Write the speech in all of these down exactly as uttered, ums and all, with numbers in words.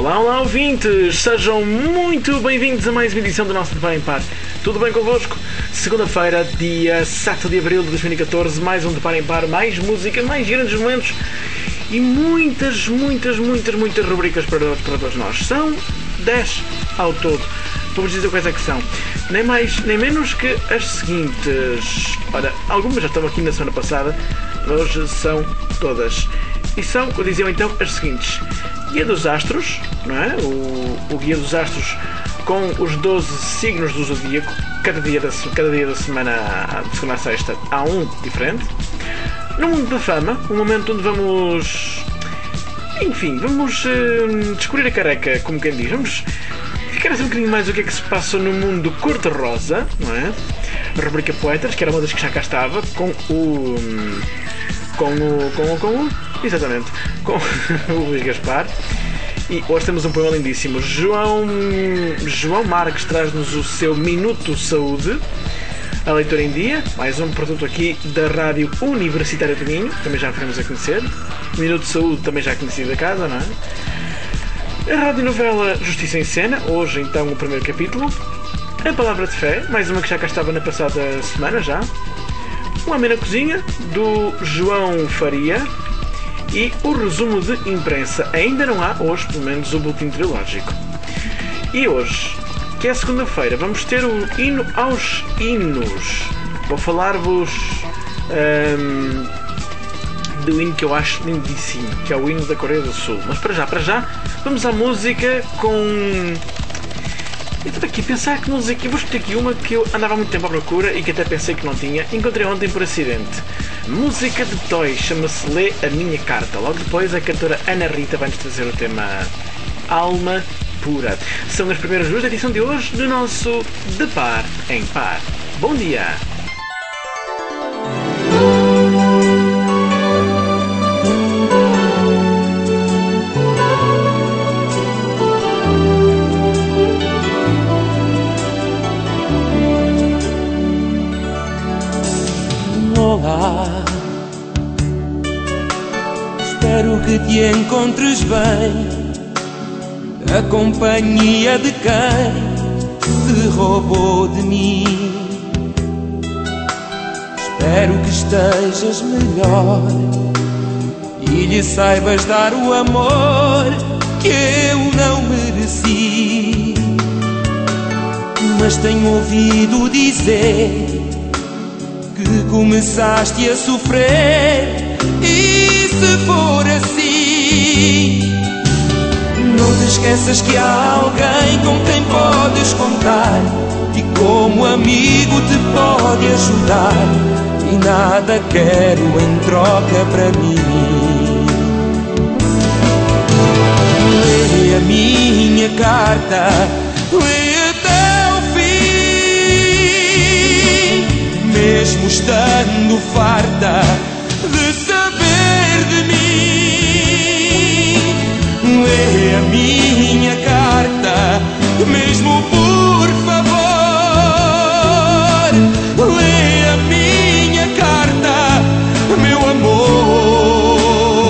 Olá, olá ouvintes, sejam muito bem-vindos a mais uma edição do nosso De Par em Par. Tudo bem convosco? Segunda-feira, dia sete de abril de dois mil e catorze, mais um De Par em Par, mais música, mais grandes momentos e muitas, muitas, muitas, muitas rubricas para, para todos nós. São dez ao todo. Vou-vos dizer quais é que são. Nem mais, nem menos que as seguintes. Ora, algumas já estavam aqui na semana passada, hoje são todas. E são, como diziam então, as seguintes. Guia dos Astros, não é? O, o Guia dos Astros com os doze signos do Zodíaco. Cada dia da, cada dia da semana, de segunda a sexta, há um diferente. No Mundo da Fama, um momento onde vamos... Enfim, vamos uh, descobrir a careca, como quem diz. Vamos ficar assim um bocadinho mais o que é que se passa no mundo cor-de-rosa, não é? A rubrica Poetas, que era uma das que já cá estava, com o... Com o... Com o... Com o exatamente, com o Luís Gaspar. E hoje temos um poema lindíssimo. João, João Marques traz-nos o seu Minuto Saúde, a leitura em dia, mais um produto aqui da Rádio Universitária do Minho, também já ficamos a conhecer. Minuto Saúde também já conhecido da casa, não é? A radionovela Justiça em Cena, hoje então o primeiro capítulo. A Palavra de Fé, mais uma que já cá estava na passada semana já. Um Homem na Cozinha, do João Faria. E o resumo de imprensa. Ainda não há hoje, pelo menos, o boletim meteorológico. E hoje, que é segunda-feira, vamos ter o hino aos hinos. Vou falar-vos um, do hino que eu acho lindíssimo, que é o hino da Coreia do Sul. Mas para já, para já, vamos à música com... Eu estou aqui a pensar que música... Eu vou escolher aqui uma que eu andava há muito tempo à procura e que até pensei que não tinha. Encontrei ontem por acidente. Música de Toy, chama-se Lê a Minha Carta. Logo depois a cantora Ana Rita vai-nos trazer o tema Alma Pura. São as primeiras duas da edição de hoje do nosso De Par em Par. Bom dia! Olá, espero que te encontres bem, a companhia de quem te roubou de mim. Espero que estejas melhor e lhe saibas dar o amor que eu não mereci. Mas tenho ouvido dizer que começaste a sofrer, e se for assim, não te esqueças que há alguém com quem podes contar e como amigo te pode ajudar, e nada quero em troca para mim. Lê a minha carta, lê até o fim, mesmo estando farta de saber de mim. Lê a minha carta, mesmo por favor. Lê a minha carta, meu amor.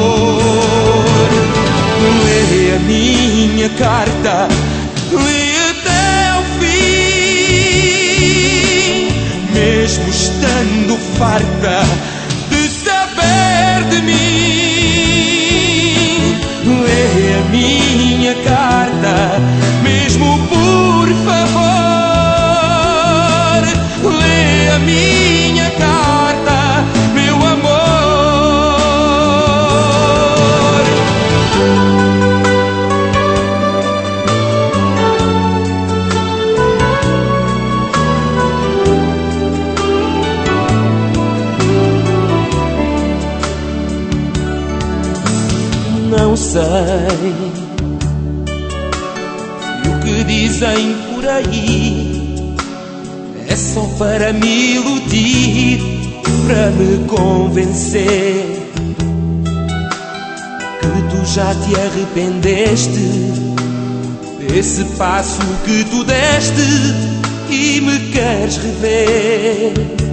Lê a minha carta, lê até o fim, mesmo estando farta de saber de mim. Lê a minha carta, mesmo por favor. Lê a minha carta, meu amor. Não sei se o que dizem por aí é só para me iludir, para me convencer que tu já te arrependeste desse passo que tu deste e me queres rever.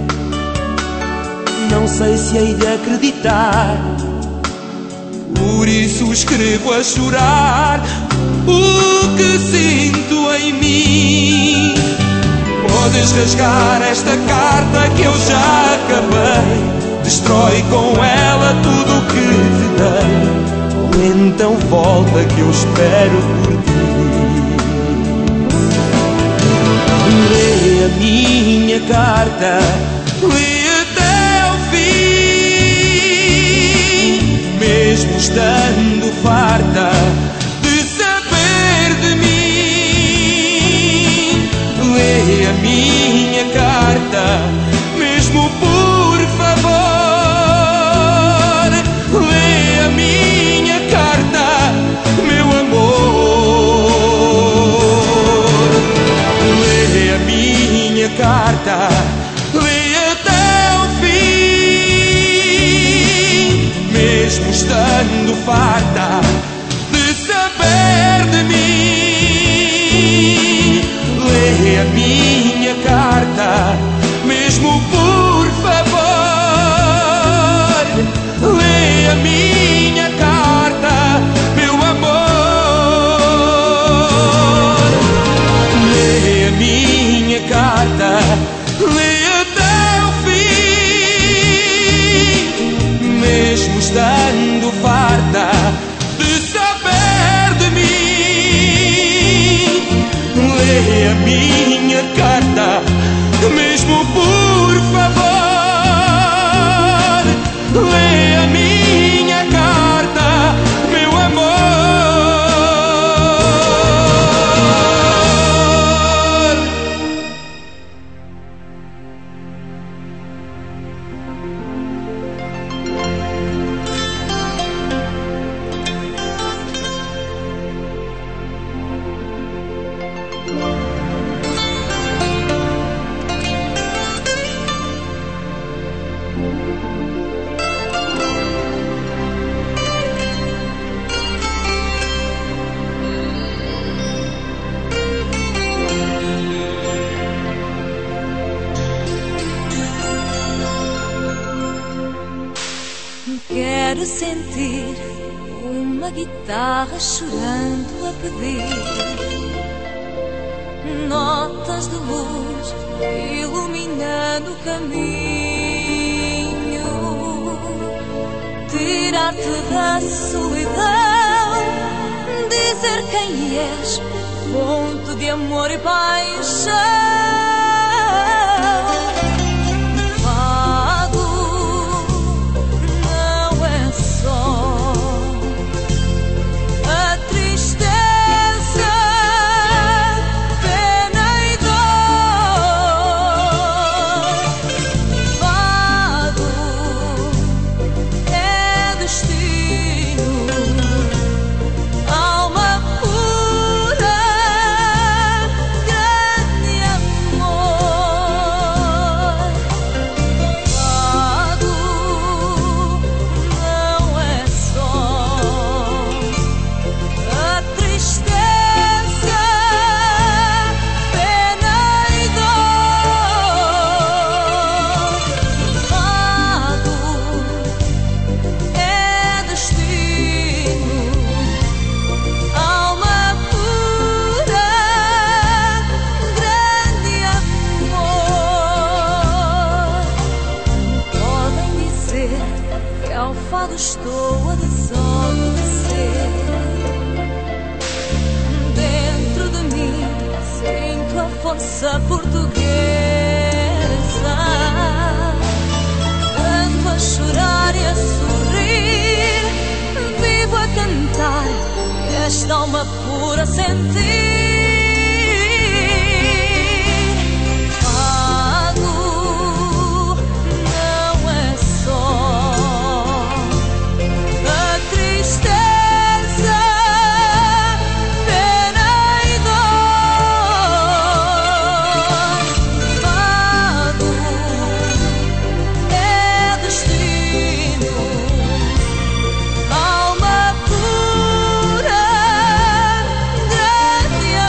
Não sei se hei de acreditar, por isso escrevo a chorar o que sinto em mim. Podes rasgar esta carta que eu já acabei, destrói com ela tudo o que te dei, ou então volta que eu espero por ti. Lê a minha carta, lê até ao fim, mesmo estando farta de saber de mim. Lê a minha carta, mesmo por favor. Lê a minha carta, meu amor. Lê a minha carta, lê até ao fim, mesmo estando farta de saber de mim. Lê a minha carta, mesmo por favor. Lê a minha carta, meu amor. Lê a minha carta, lê até ao fim, mesmo estando farta de saber de mim. Lê a minha carta, mesmo por favor. Lê a minha carta, meu amor. Quero sentir uma guitarra chorando a pedir notas de luz iluminando o caminho, tirar-te da solidão, dizer quem és, fonte de amor e paixão. Estou a desaparecer. Dentro de mim sinto a força portuguesa, ando a chorar e a sorrir, vivo a cantar esta alma pura a sentir. Alma pura, grande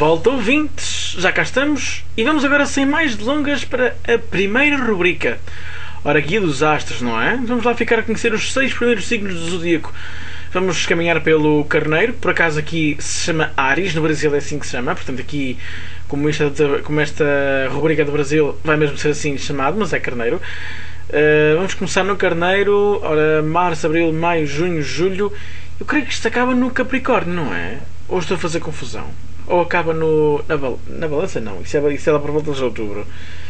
volta, ouvintes, já cá estamos e vamos agora sem mais delongas para a primeira rubrica. Ora, Guia dos Astros, não é? Vamos lá ficar a conhecer os seis primeiros signos do Zodíaco. Vamos caminhar pelo Carneiro, por acaso aqui se chama Áries, no Brasil é assim que se chama, portanto aqui, como esta, como esta rubrica do Brasil vai mesmo ser assim chamado, mas é Carneiro. Uh, vamos começar no Carneiro, ora, março, abril, maio, junho, julho. Eu creio que isto acaba no Capricórnio, não é? Ou estou a fazer confusão? Ou acaba no, na, bal na balança? Não, isso é, isso é lá por volta de outubro.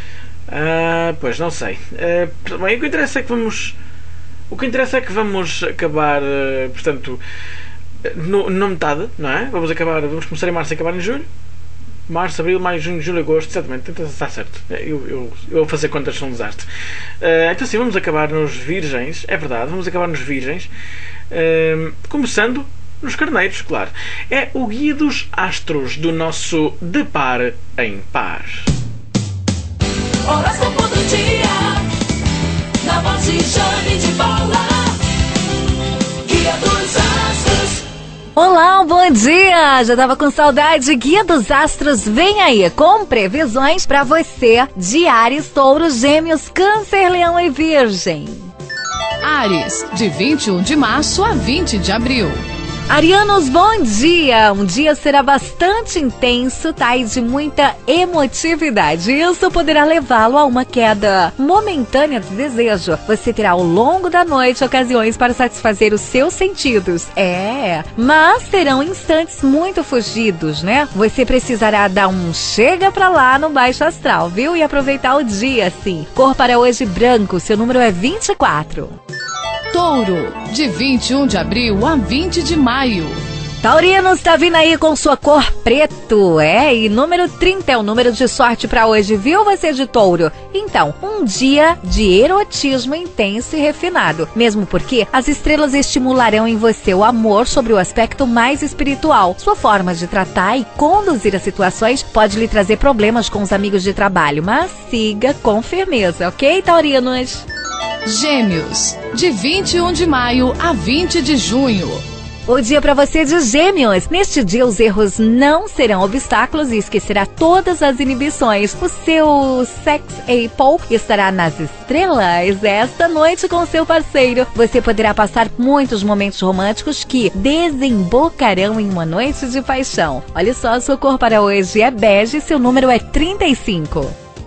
Uh, pois, não sei. Uh, bem, o que interessa é que vamos... O que interessa é que vamos acabar, uh, portanto, no, na metade, não é? Vamos acabar, vamos começar em março e acabar em julho. Março, abril, maio, junho, julho, agosto, exatamente, então está certo. Eu, eu, eu vou fazer contas são um desastre. Uh, então sim, vamos acabar nos virgens, é verdade, vamos acabar nos virgens. Uh, começando nos carneiros, claro. É o guia dos astros do nosso De Par em Par. Horóscopo do dia, na voz de Jane de Paula, Guia dos Astros. Olá, bom dia! Já tava com saudade. Guia dos Astros vem aí com previsões para você de Áries, Touro, Gêmeos, Câncer, Leão e Virgem. Áries, de vinte e um de março a vinte de abril. Arianos, bom dia! Um dia será bastante intenso, tá? E de muita emotividade. Isso poderá levá-lo a uma queda momentânea de desejo. Você terá ao longo da noite ocasiões para satisfazer os seus sentidos. É, mas serão instantes muito fugidos, né? Você precisará dar um chega pra lá no baixo astral, viu? E aproveitar o dia, sim. Cor para hoje branco, seu número é vinte e quatro. Touro, de vinte e um de abril a vinte de maio. Taurino está vindo aí com sua cor preto, é, e número trinta é o número de sorte para hoje, viu você de Touro? Então, um dia de erotismo intenso e refinado, mesmo porque as estrelas estimularão em você o amor sobre o aspecto mais espiritual. Sua forma de tratar e conduzir as situações pode lhe trazer problemas com os amigos de trabalho, mas siga com firmeza, ok, taurinos? Gêmeos, de vinte e um de maio a vinte de junho. O dia para você de Gêmeos. Neste dia os erros não serão obstáculos e esquecerá todas as inibições. O seu sex apple estará nas estrelas esta noite com seu parceiro. Você poderá passar muitos momentos românticos que desembocarão em uma noite de paixão. Olha só, a sua cor para hoje é bege e seu número é trinta e cinco.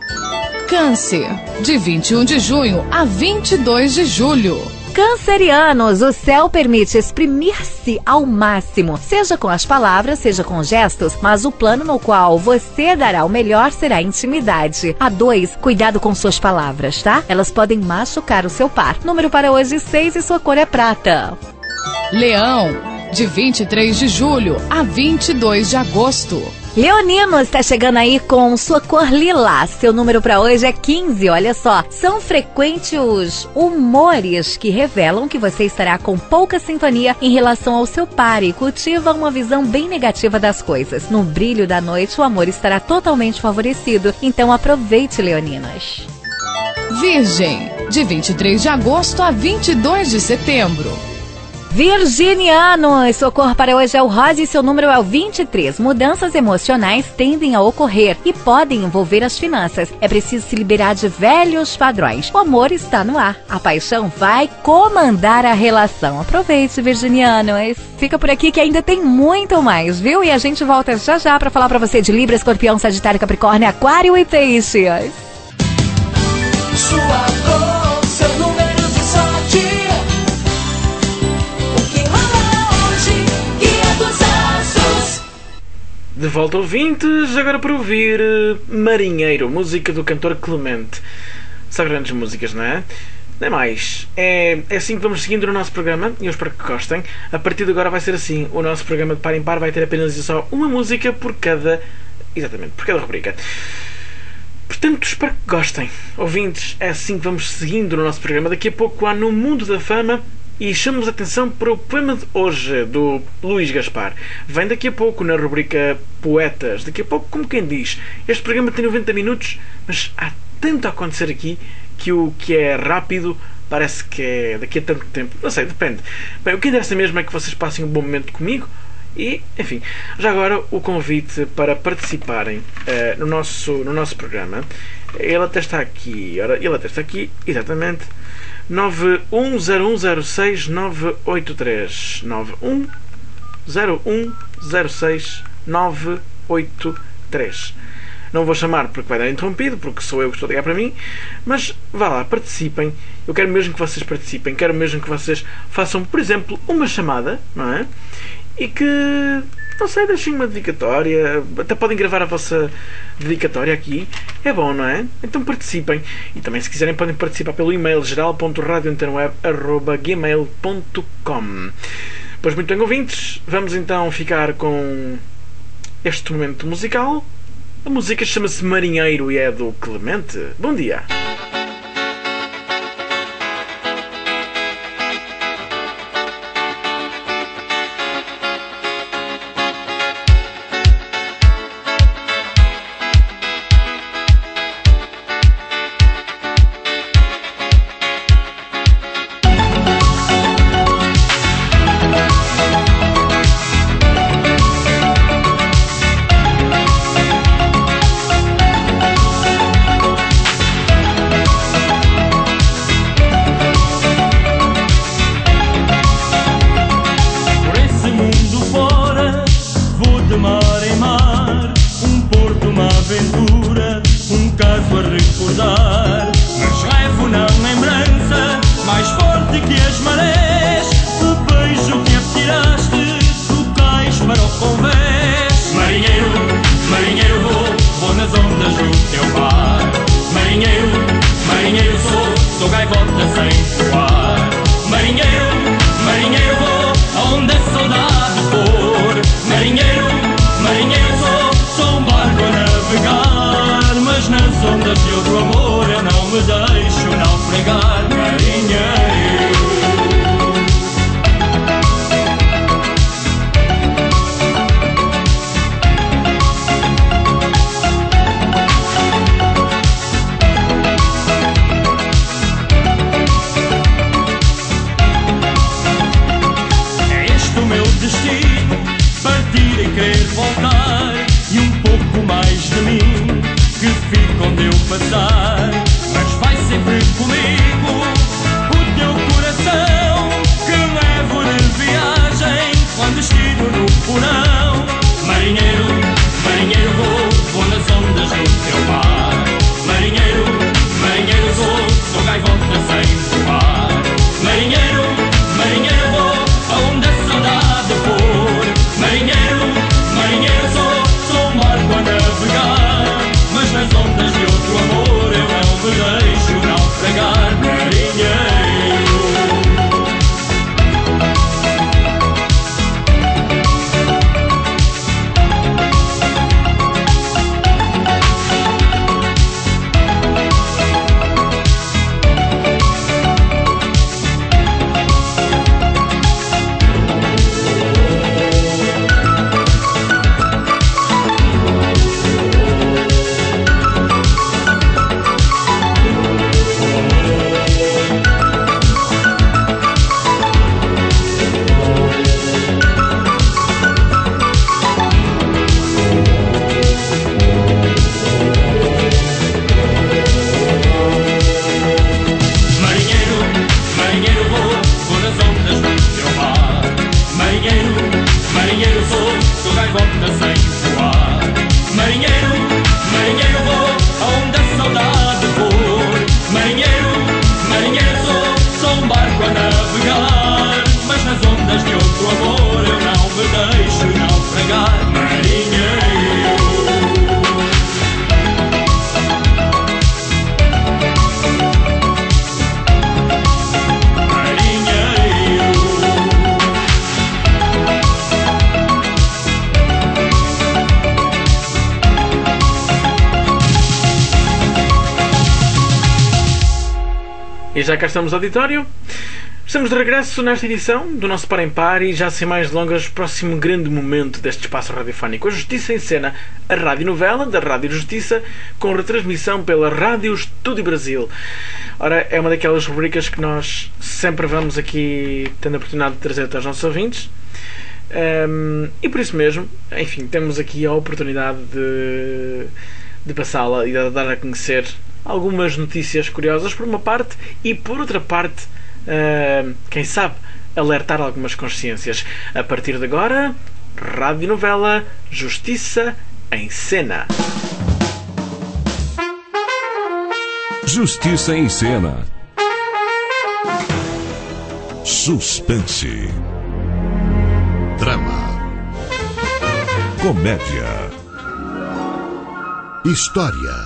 Câncer, de vinte e um de junho a vinte e dois de julho. Cancerianos, o céu permite exprimir-se ao máximo, seja com as palavras, seja com gestos, mas o plano no qual você dará o melhor será a intimidade. A dois, cuidado com suas palavras, tá? Elas podem machucar o seu par. Número para hoje seis e sua cor é prata. Leão, de vinte e três de julho a vinte e dois de agosto. Leonino está chegando aí com sua cor lilás. Seu número para hoje é quinze. Olha só, são frequentes os humores que revelam que você estará com pouca sintonia em relação ao seu par e cultiva uma visão bem negativa das coisas. No brilho da noite, o amor estará totalmente favorecido. Então aproveite, leoninas. Virgem, de vinte e três de agosto a vinte e dois de setembro. Virginiano, sua cor para hoje é o rosa e seu número é o vinte e três. Mudanças emocionais tendem a ocorrer e podem envolver as finanças. É preciso se liberar de velhos padrões. O amor está no ar. A paixão vai comandar a relação. Aproveite, Virginiano. Fica por aqui que ainda tem muito mais, viu? E a gente volta já já para falar para você de Libra, Escorpião, Sagitário, Capricórnio, Aquário e Peixes. Sua cor, seu número de sorte. De volta, ouvintes, agora para ouvir Marinheiro, música do cantor Clemente. São grandes músicas, não é? Nem mais. É, é assim que vamos seguindo no nosso programa e eu espero que gostem. A partir de agora vai ser assim. O nosso programa de par em par vai ter apenas e só uma música por cada... Exatamente, por cada rubrica. Portanto, espero que gostem. Ouvintes, é assim que vamos seguindo no nosso programa. Daqui a pouco há No Mundo da Fama. E chamamos a atenção para o poema de hoje, do Luís Gaspar. Vem daqui a pouco na rubrica Poetas. Daqui a pouco, como quem diz, este programa tem noventa minutos, mas há tanto a acontecer aqui que o que é rápido parece que é daqui a tanto tempo. Não sei, depende. Bem, o que interessa mesmo é que vocês passem um bom momento comigo E, enfim, já agora o convite para participarem uh, no, nosso, no nosso programa. Ele até está aqui, ora, ele até está aqui, exatamente, nove um zero um zero seis nove oito três, nove um zero um zero seis nove oito três. Não vou chamar porque vai dar interrompido, porque sou eu que estou a ligar para mim, mas vá lá, participem. Eu quero mesmo que vocês participem, quero mesmo que vocês façam, por exemplo, uma chamada, não é? E que, não sei, deixem uma dedicatória, até podem gravar a vossa dedicatória aqui, é bom, não é? Então participem. E também, se quiserem, podem participar pelo e-mail geral ponto radio antena web arroba gmail ponto com. Pois muito bem, ouvintes, vamos então ficar com este momento musical. A música chama-se Marinheiro e é do Clemente. Bom dia! E já cá estamos no auditório. Estamos de regresso nesta edição do nosso Par em Par e já sem mais delongas, próximo grande momento deste espaço radiofónico. A Justiça em Cena, a radionovela da Rádio Justiça, com retransmissão pela Rádio Estúdio Brasil. Ora, é uma daquelas rubricas que nós sempre vamos aqui tendo a oportunidade de trazer até aos nossos ouvintes. Um, e por isso mesmo, enfim, temos aqui a oportunidade de, de passá-la e de dar a conhecer algumas notícias curiosas por uma parte e por outra parte, uh, quem sabe, alertar algumas consciências. A partir de agora, radionovela Justiça em Cena. Justiça em Cena. Suspense. Drama. Comédia. História.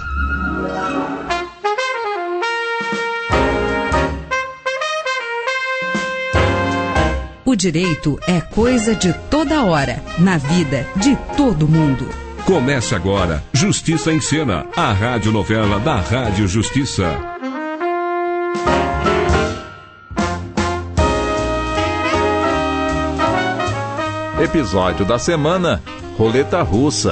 O direito é coisa de toda hora, na vida de todo mundo. Começa agora Justiça em Cena, a radionovela da Rádio Justiça. Episódio da semana: Roleta Russa.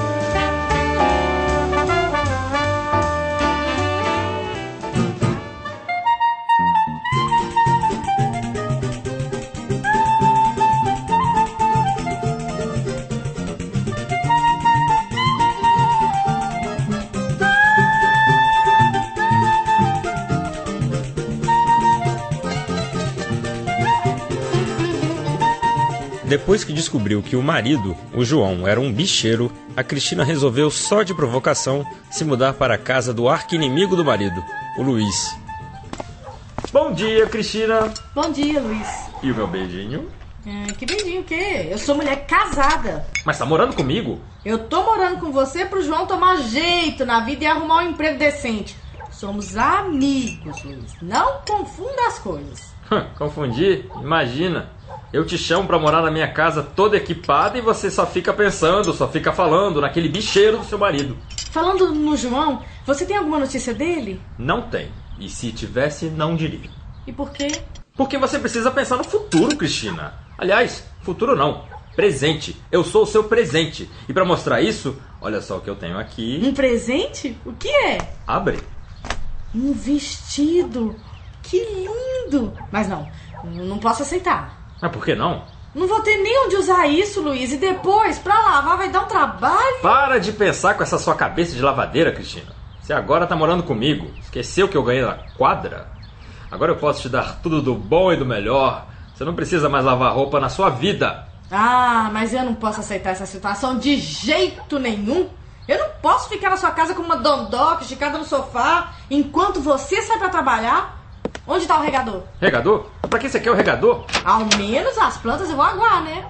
Depois que descobriu que o marido, o João, era um bicheiro, a Cristina resolveu, só de provocação, se mudar para a casa do arqui-inimigo do marido, o Luiz. Bom dia, Cristina! Bom dia, Luiz. E o meu beijinho? É, que beijinho o quê? Eu sou mulher casada. Mas tá morando comigo? Eu tô morando com você pro João tomar jeito na vida e arrumar um emprego decente. Somos amigos, Luiz. Não confunda as coisas. Confundi? Imagina. Eu te chamo pra morar na minha casa toda equipada e você só fica pensando, só fica falando naquele bicheiro do seu marido. Falando no João, você tem alguma notícia dele? Não tem. E se tivesse, não diria. E por quê? Porque você precisa pensar no futuro, Cristina. Aliás, futuro não. Presente. Eu sou o seu presente. E pra mostrar isso, olha só o que eu tenho aqui. Um presente? O que é? Abre. Um vestido. Que lindo. Mas não, eu não posso aceitar. Mas por que não? Não vou ter nem onde usar isso, Luiz. E depois, pra lavar, vai dar um trabalho. Para de pensar com essa sua cabeça de lavadeira, Cristina. Você agora tá morando comigo. Esqueceu que eu ganhei na quadra? Agora eu posso te dar tudo do bom e do melhor. Você não precisa mais lavar roupa na sua vida. Ah, mas eu não posso aceitar essa situação de jeito nenhum. Eu não posso ficar na sua casa como uma dondoca, esticada no sofá, enquanto você sai pra trabalhar. Onde tá o regador? Regador? Pra que você quer o regador? Ao menos as plantas eu vou aguar, né?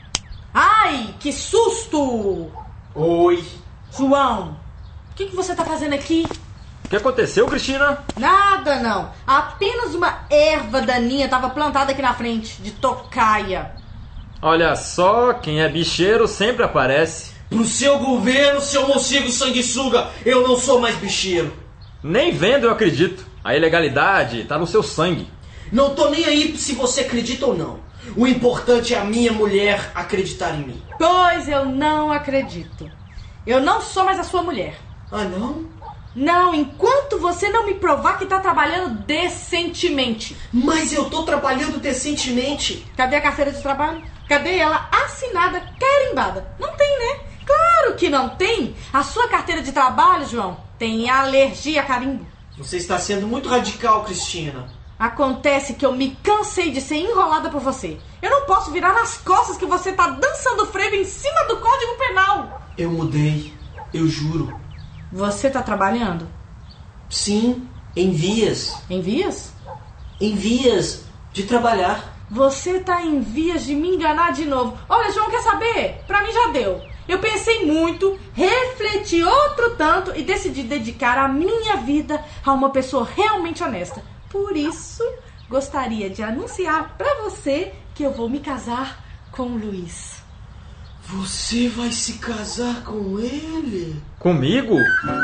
Ai, que susto! Oi. João, o que, que você tá fazendo aqui? O que aconteceu, Cristina? Nada, não. Apenas uma erva daninha tava plantada aqui na frente, de tocaia. Olha só, quem é bicheiro sempre aparece. Pro seu governo, seu morcego sanguessuga, eu não sou mais bicheiro. Nem vendo eu acredito. A ilegalidade tá no seu sangue. Não tô nem aí se você acredita ou não. O importante é a minha mulher acreditar em mim. Pois eu não acredito. Eu não sou mais a sua mulher. Ah, não? Não, enquanto você não me provar que tá trabalhando decentemente. Mas eu tô trabalhando decentemente. Cadê a carteira de trabalho? Cadê ela assinada, carimbada? Não tem, né? Claro que não tem. A sua carteira de trabalho, João, tem alergia a carimbo. Você está sendo muito radical, Cristina. Acontece que eu me cansei de ser enrolada por você. Eu não posso virar nas costas que você tá dançando frevo em cima do Código Penal. Eu mudei, eu juro. Você tá trabalhando? Sim, em vias. Em vias? Em vias de trabalhar. Você tá em vias de me enganar de novo. Olha, João, quer saber? Pra mim já deu. Eu pensei muito, refleti outro tanto e decidi dedicar a minha vida a uma pessoa realmente honesta. Por isso, gostaria de anunciar pra você que eu vou me casar com o Luiz. Você vai se casar com ele? Comigo?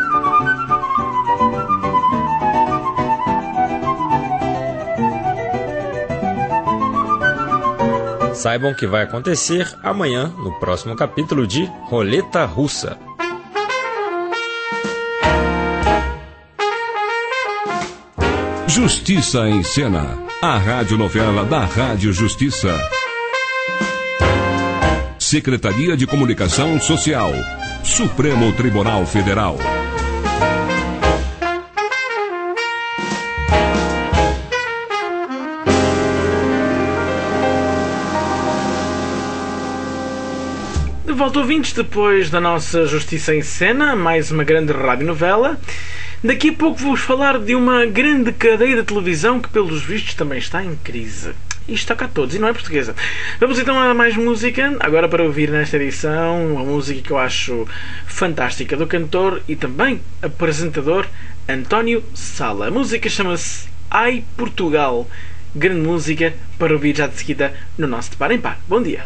Saibam o que vai acontecer amanhã no próximo capítulo de Roleta Russa. Justiça em Cena, a radionovela da Rádio Justiça. Secretaria de Comunicação Social, Supremo Tribunal Federal. De volta, ouvintes, depois da nossa Justiça em Cena, mais uma grande radionovela. Daqui a pouco vou-vos falar de uma grande cadeia de televisão que, pelos vistos, também está em crise. Isto toca a todos e não é portuguesa. Vamos então a mais música, agora para ouvir nesta edição, uma música que eu acho fantástica, do cantor e também apresentador António Sala. A música chama-se Ai Portugal. Grande música para ouvir já de seguida no nosso De Par em Par. Bom dia.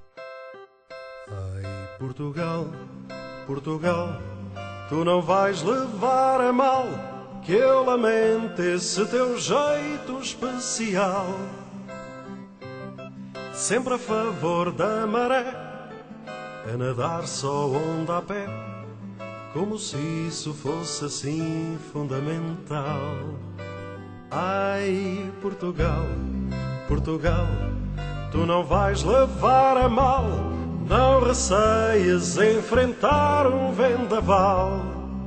Ai Portugal, Portugal, tu não vais levar a mal que eu lamento esse teu jeito especial. Sempre a favor da maré, a nadar só onda a pé, como se isso fosse assim fundamental. Ai, Portugal, Portugal, tu não vais levar a mal, não receias enfrentar um vendaval.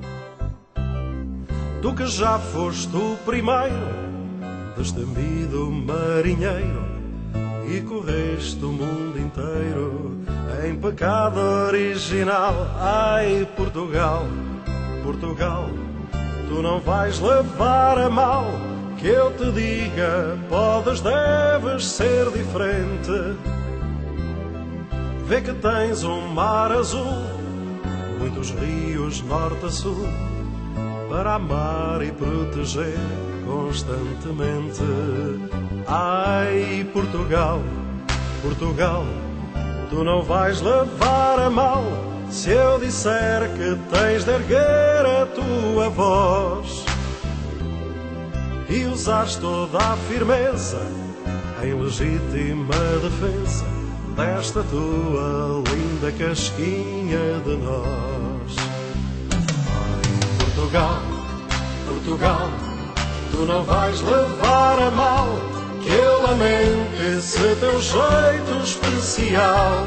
Tu que já foste o primeiro destemido marinheiro e correste o mundo inteiro em pecado original. Ai, Portugal, Portugal, tu não vais levar a mal que eu te diga, podes, deves ser diferente. Vê que tens um mar azul, muitos rios norte a sul, para amar e proteger constantemente. Ai, Portugal, Portugal, tu não vais levar a mal se eu disser que tens de erguer a tua voz e usares toda a firmeza em legítima defesa desta tua linda casquinha de nós. Ai, Portugal, Portugal, tu não vais levar a mal que eu lamento esse teu jeito especial.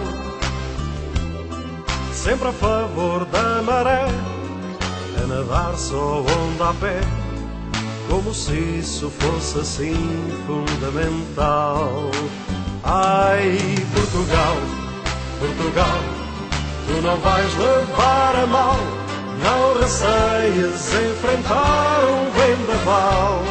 Sempre a favor da maré, a nadar só onda a pé, como se isso fosse assim fundamental. Ai, Portugal, Portugal, tu não vais levar a mal, não receias enfrentar um vendaval.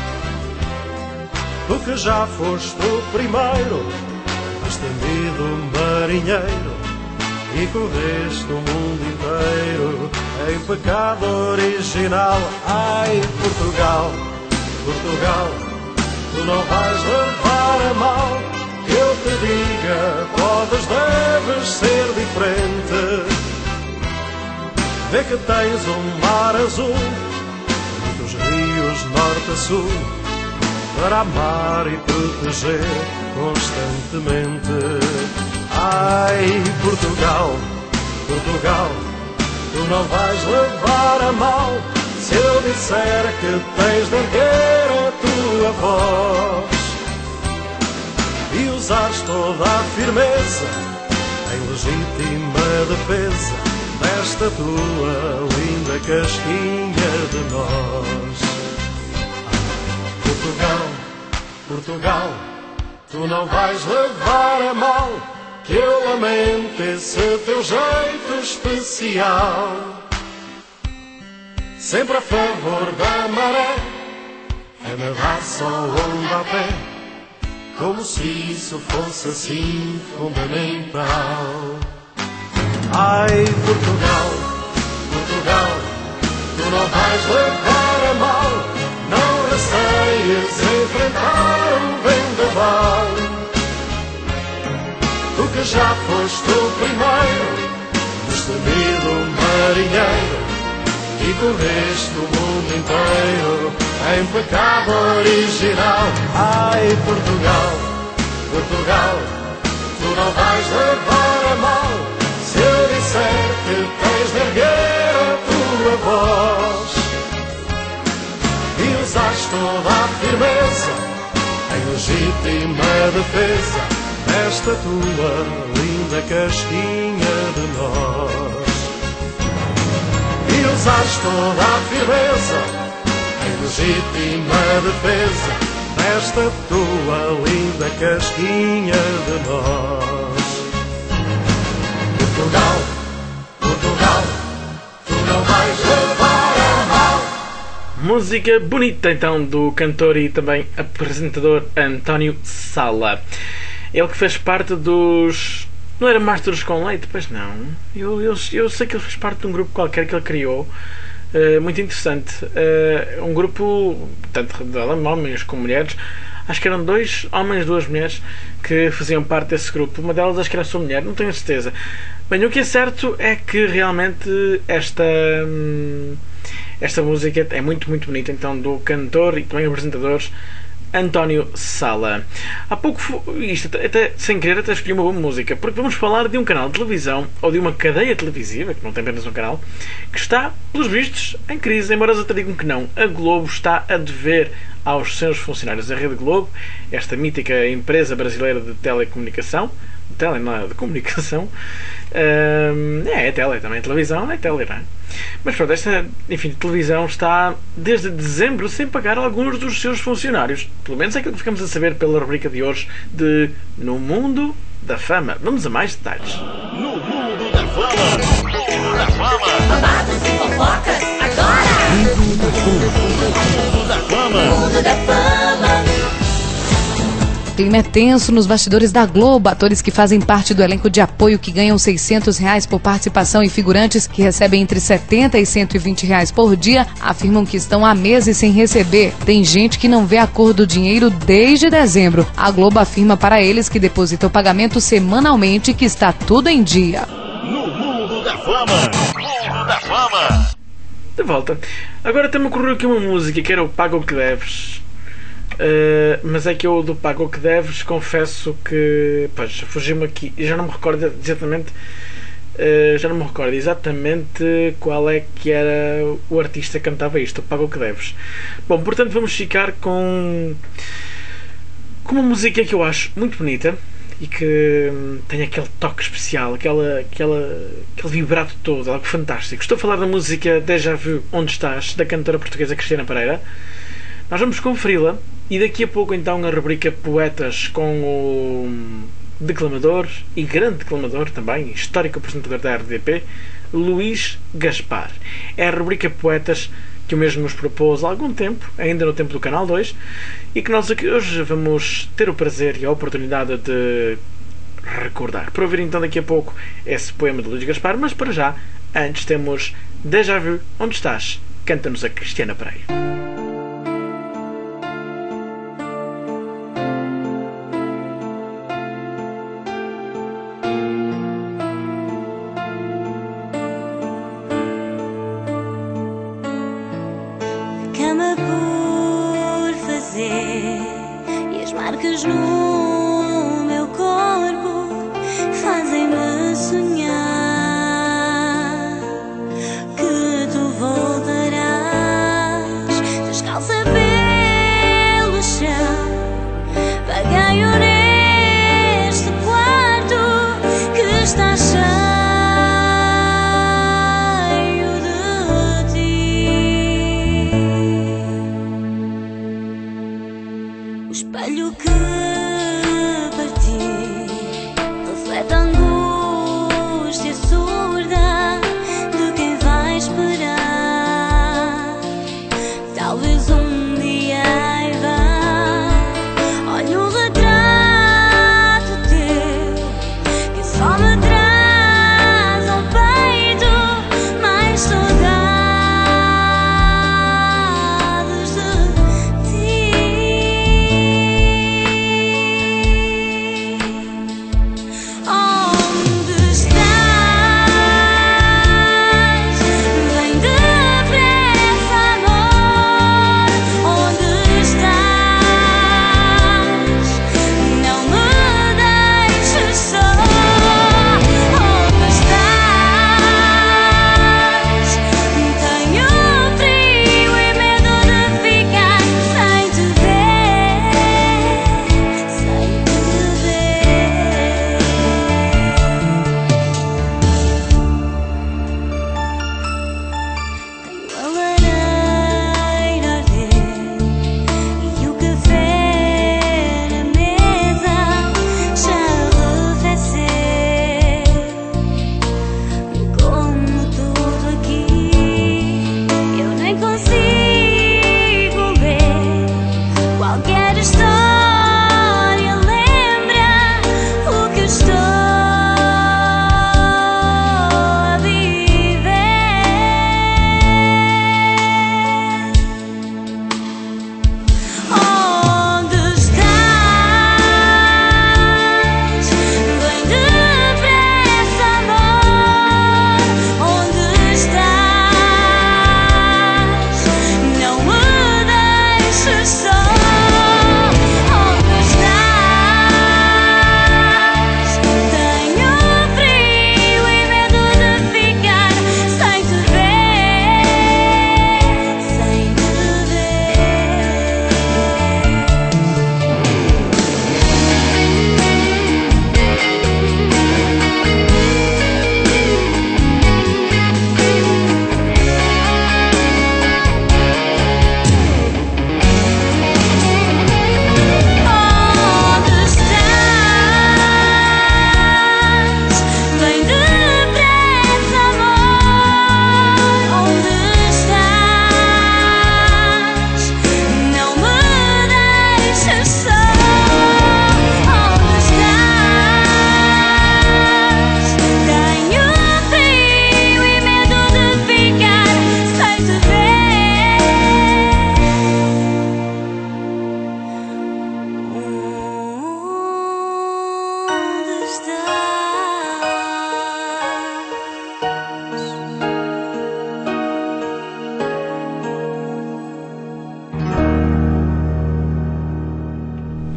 Tu que já foste o primeiro destemido marinheiro e correste o mundo inteiro em pecado original. Ai, Portugal, Portugal, tu não vais levar a mal que eu te diga, podes, deves ser diferente. Vê que tens um mar azul, muitos rios norte a sul, para amar e proteger constantemente. Ai, Portugal, Portugal, tu não vais levar a mal se eu disser que tens de erguer a tua voz e usares toda a firmeza em legítima defesa desta tua linda casquinha de nós. Portugal, Portugal, tu não vais levar a mal que eu lamento esse teu jeito especial. Sempre a favor da maré, a nadar só onda a pé, como se isso fosse assim fundamental. Ai, Portugal, Portugal, tu não vais levar a mal, não receias enfrentar um vendaval. Tu que já foste o primeiro destemido marinheiro e correste o mundo inteiro em pecado original. Ai, Portugal, Portugal, tu não vais levar a mal se eu disser que tens de erguer a tua voz e usares toda a firmeza em legítima defesa nesta tua linda casquinha de nós. E usaste toda a firmeza em legítima defesa nesta tua linda casquinha de nós. Portugal, Portugal, tu não vais levar a mal. Música bonita então do cantor e também apresentador António Sala. Ele que fez parte dos... Não era Mastros com Leite? Pois não. Eu, eu, eu sei que ele fez parte de um grupo qualquer que ele criou. Uh, muito interessante. Uh, um grupo, tanto de homens como mulheres. Acho que eram dois homens e duas mulheres que faziam parte desse grupo. Uma delas acho que era a sua mulher, não tenho certeza. Bem, o que é certo é que realmente esta... Hum, esta música é muito, muito bonita. Então, do cantor e também apresentador António Sala. Há pouco, isto até, sem querer, até escolhi uma boa música, porque vamos falar de um canal de televisão ou de uma cadeia televisiva, que não tem apenas um canal, que está, pelos vistos, em crise. Embora eles até digam que não, a Globo está a dever aos seus funcionários. A Rede Globo, esta mítica empresa brasileira de telecomunicação, de tele, não é, de comunicação, hum, é, é tele, também é televisão, é tele, não é? Mas pronto, esta, enfim, televisão está desde dezembro sem pagar alguns dos seus funcionários. Pelo menos é aquilo que ficamos a saber pela rubrica de hoje de No Mundo da Fama. Vamos a mais detalhes. No Mundo da Fama, Mundo da Fama. Babados e fofocas, agora! Mundo da Fama. Mundo da Fama. O clima é tenso nos bastidores da Globo. Atores que fazem parte do elenco de apoio que ganham seiscentos reais por participação e figurantes que recebem entre setenta e cento e vinte reais por dia afirmam que estão há meses sem receber. Tem gente que não vê a cor do dinheiro desde dezembro. A Globo afirma para eles que deposita o pagamento semanalmente e que está tudo em dia. No Mundo da Fama, Mundo da Fama. De volta. Agora também ocorreu aqui uma música que era o Paga o que Deves. Uh, mas é que eu do Paga o que Deves confesso que pois, fugiu-me aqui e já não me recordo exatamente uh, já não me recordo exatamente qual é que era o artista que cantava isto, o Paga o que Deves. Bom, portanto vamos ficar com com uma música que eu acho muito bonita e que hum, tem aquele toque especial, aquela, aquela, aquele vibrato todo, algo fantástico. Estou a falar da música Déjà Vu, Onde Estás, da cantora portuguesa Cristiana Pereira. Nós vamos conferi-la e daqui a pouco então a rubrica Poetas com o declamador e grande declamador também, histórico apresentador da R D P, Luís Gaspar. É a rubrica Poetas que o mesmo nos propôs há algum tempo, ainda no tempo do Canal dois, e que nós aqui hoje vamos ter o prazer e a oportunidade de recordar. Para ouvir então daqui a pouco esse poema de Luís Gaspar, mas para já, antes temos Déjà Vu, Onde Estás? Canta-nos a Cristiana Pereira. Cama por fazer e as marcas no meu corpo fazem-me sonhar que tu voltarás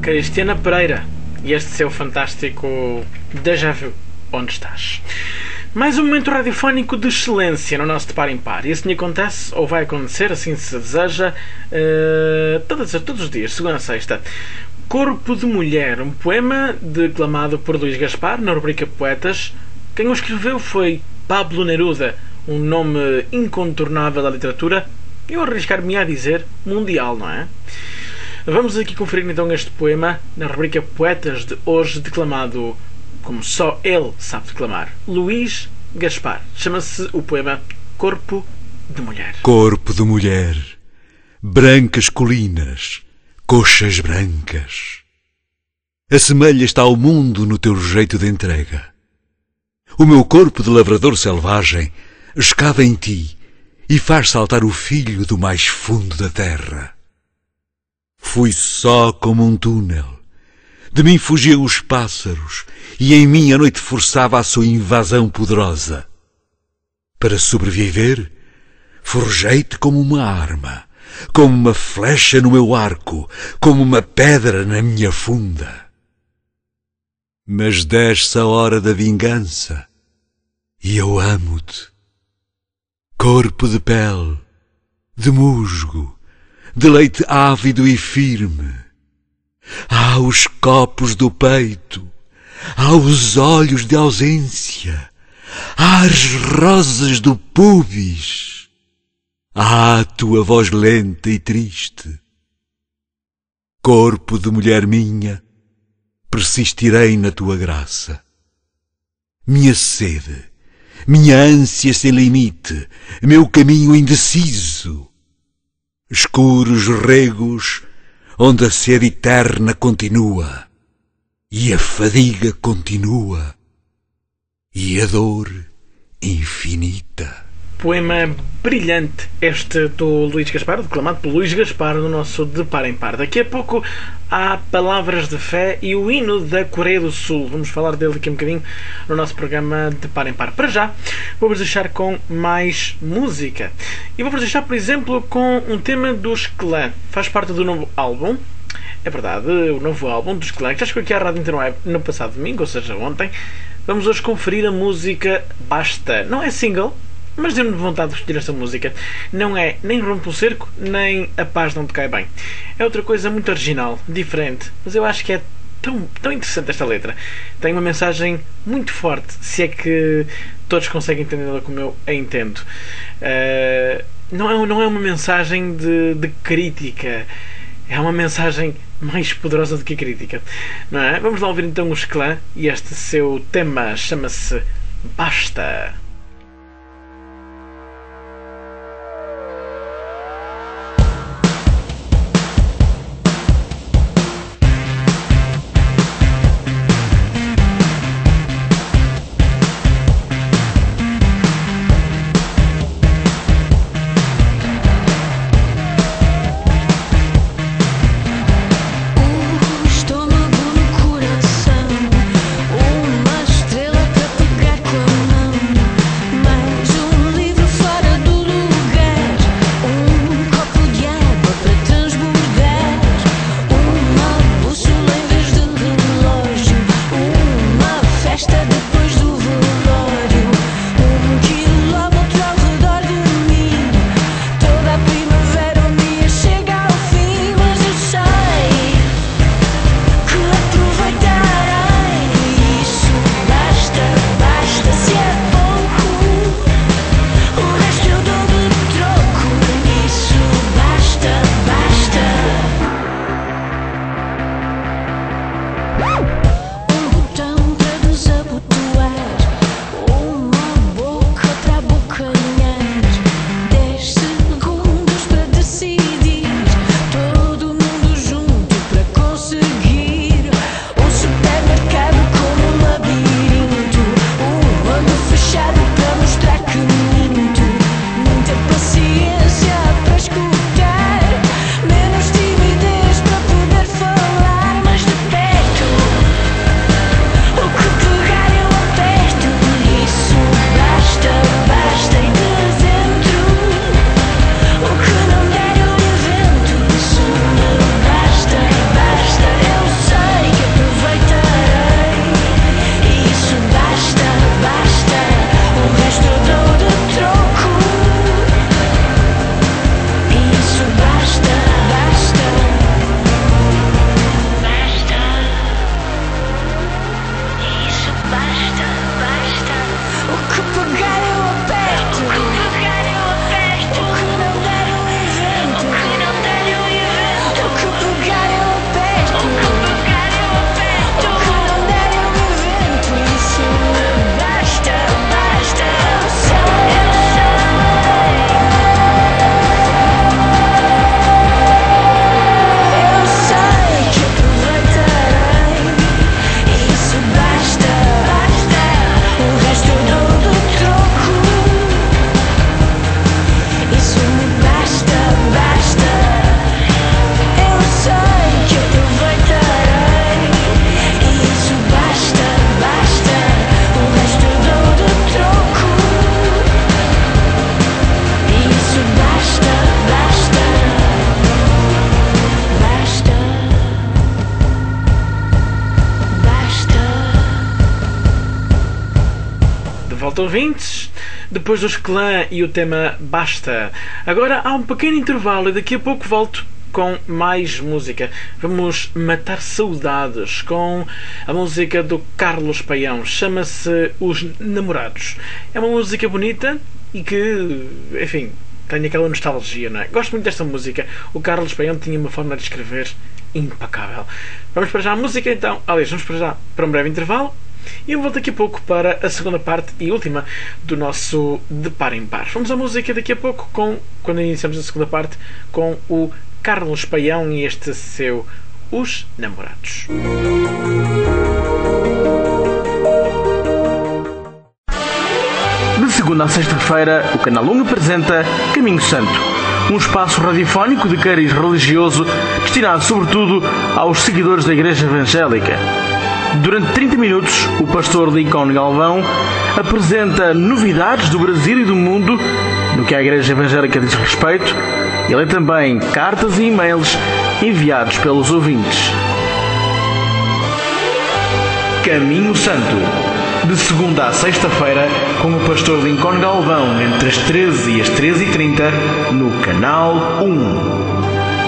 Cristiana Pereira e este seu fantástico Déjà Vu, Onde Estás? Mais um momento radiofónico de excelência no nosso De Par em Par. E assim acontece, ou vai acontecer, assim se deseja, uh, todos, todos os dias, segunda a sexta. Corpo de Mulher, um poema declamado por Luís Gaspar, na rubrica Poetas. Quem o escreveu foi Pablo Neruda, um nome incontornável da literatura, e eu arriscar-me a dizer mundial, não é? Vamos aqui conferir então este poema na rubrica Poetas de hoje, declamado como só ele sabe declamar, Luís Gaspar. Chama-se o poema Corpo de Mulher. Corpo de mulher, brancas colinas, coxas brancas, assemelhas-te ao mundo no teu jeito de entrega. O meu corpo de lavrador selvagem escava em ti e faz saltar o filho do mais fundo da terra. Fui só como um túnel. De mim fugiam os pássaros e em mim a noite forçava a sua invasão poderosa. Para sobreviver, forjei-te como uma arma, como uma flecha no meu arco, como uma pedra na minha funda. Mas desce a hora da vingança e eu amo-te. Corpo de pele, de musgo, de leite ávido e firme. Há os copos do peito, há os olhos de ausência, há as rosas do pubis, há a tua voz lenta e triste. Corpo de mulher minha, persistirei na tua graça. Minha sede, minha ânsia sem limite, meu caminho indeciso, escuros regos, onde a sede eterna continua, e a fadiga continua, e a dor infinita. Poema brilhante este do Luís Gaspar, declamado por Luís Gaspar no nosso De Par em Par. Daqui a pouco há Palavras de Fé e o hino da Coreia do Sul. Vamos falar dele daqui a um bocadinho no nosso programa De Par em Par. Para já, vou-vos deixar com mais música. E vou-vos deixar, por exemplo, com um tema dos Clã. Faz parte do novo álbum. É verdade, o novo álbum dos Clã, que já chegou aqui à Rádio Interweb no passado domingo, ou seja, ontem. Vamos hoje conferir a música Basta. Não é single, mas deu-me vontade de escolher esta música. Não é nem Rompe o Cerco, nem A Paz Não Te Cai Bem. É outra coisa muito original, diferente, mas eu acho que é tão, tão interessante esta letra. Tem uma mensagem muito forte, se é que todos conseguem entendê-la como eu a entendo. Uh, não, é, não é uma mensagem de, de crítica, é uma mensagem mais poderosa do que a crítica, não é? Vamos lá ouvir então os Clã e este seu tema chama-se Basta. Um botão para desabotoar. volta, ouvintes. Depois dos Clã e o tema Basta. Agora há um pequeno intervalo e daqui a pouco volto com mais música. Vamos matar saudades com a música do Carlos Paião. Chama-se Os Namorados. É uma música bonita e que, enfim, tem aquela nostalgia, não é? Gosto muito desta música. O Carlos Paião tinha uma forma de escrever impecável. Vamos para já a música então. Aliás, vamos para já para um breve intervalo. E eu volto daqui a pouco para a segunda parte e última do nosso De Par em Par. Vamos à música daqui a pouco, com, quando iniciamos a segunda parte, com o Carlos Paião e este seu Os Namorados. De segunda a sexta-feira, o Canal um apresenta Caminho Santo, um espaço radiofónico de cariz religioso destinado sobretudo aos seguidores da Igreja Evangélica. Durante trinta minutos, o pastor Lincoln Galvão apresenta novidades do Brasil e do mundo no que a Igreja Evangélica diz respeito e lê também cartas e e-mails enviados pelos ouvintes. Caminho Santo, de segunda a sexta-feira, com o pastor Lincoln Galvão, entre as treze e as treze e trinta, no Canal um.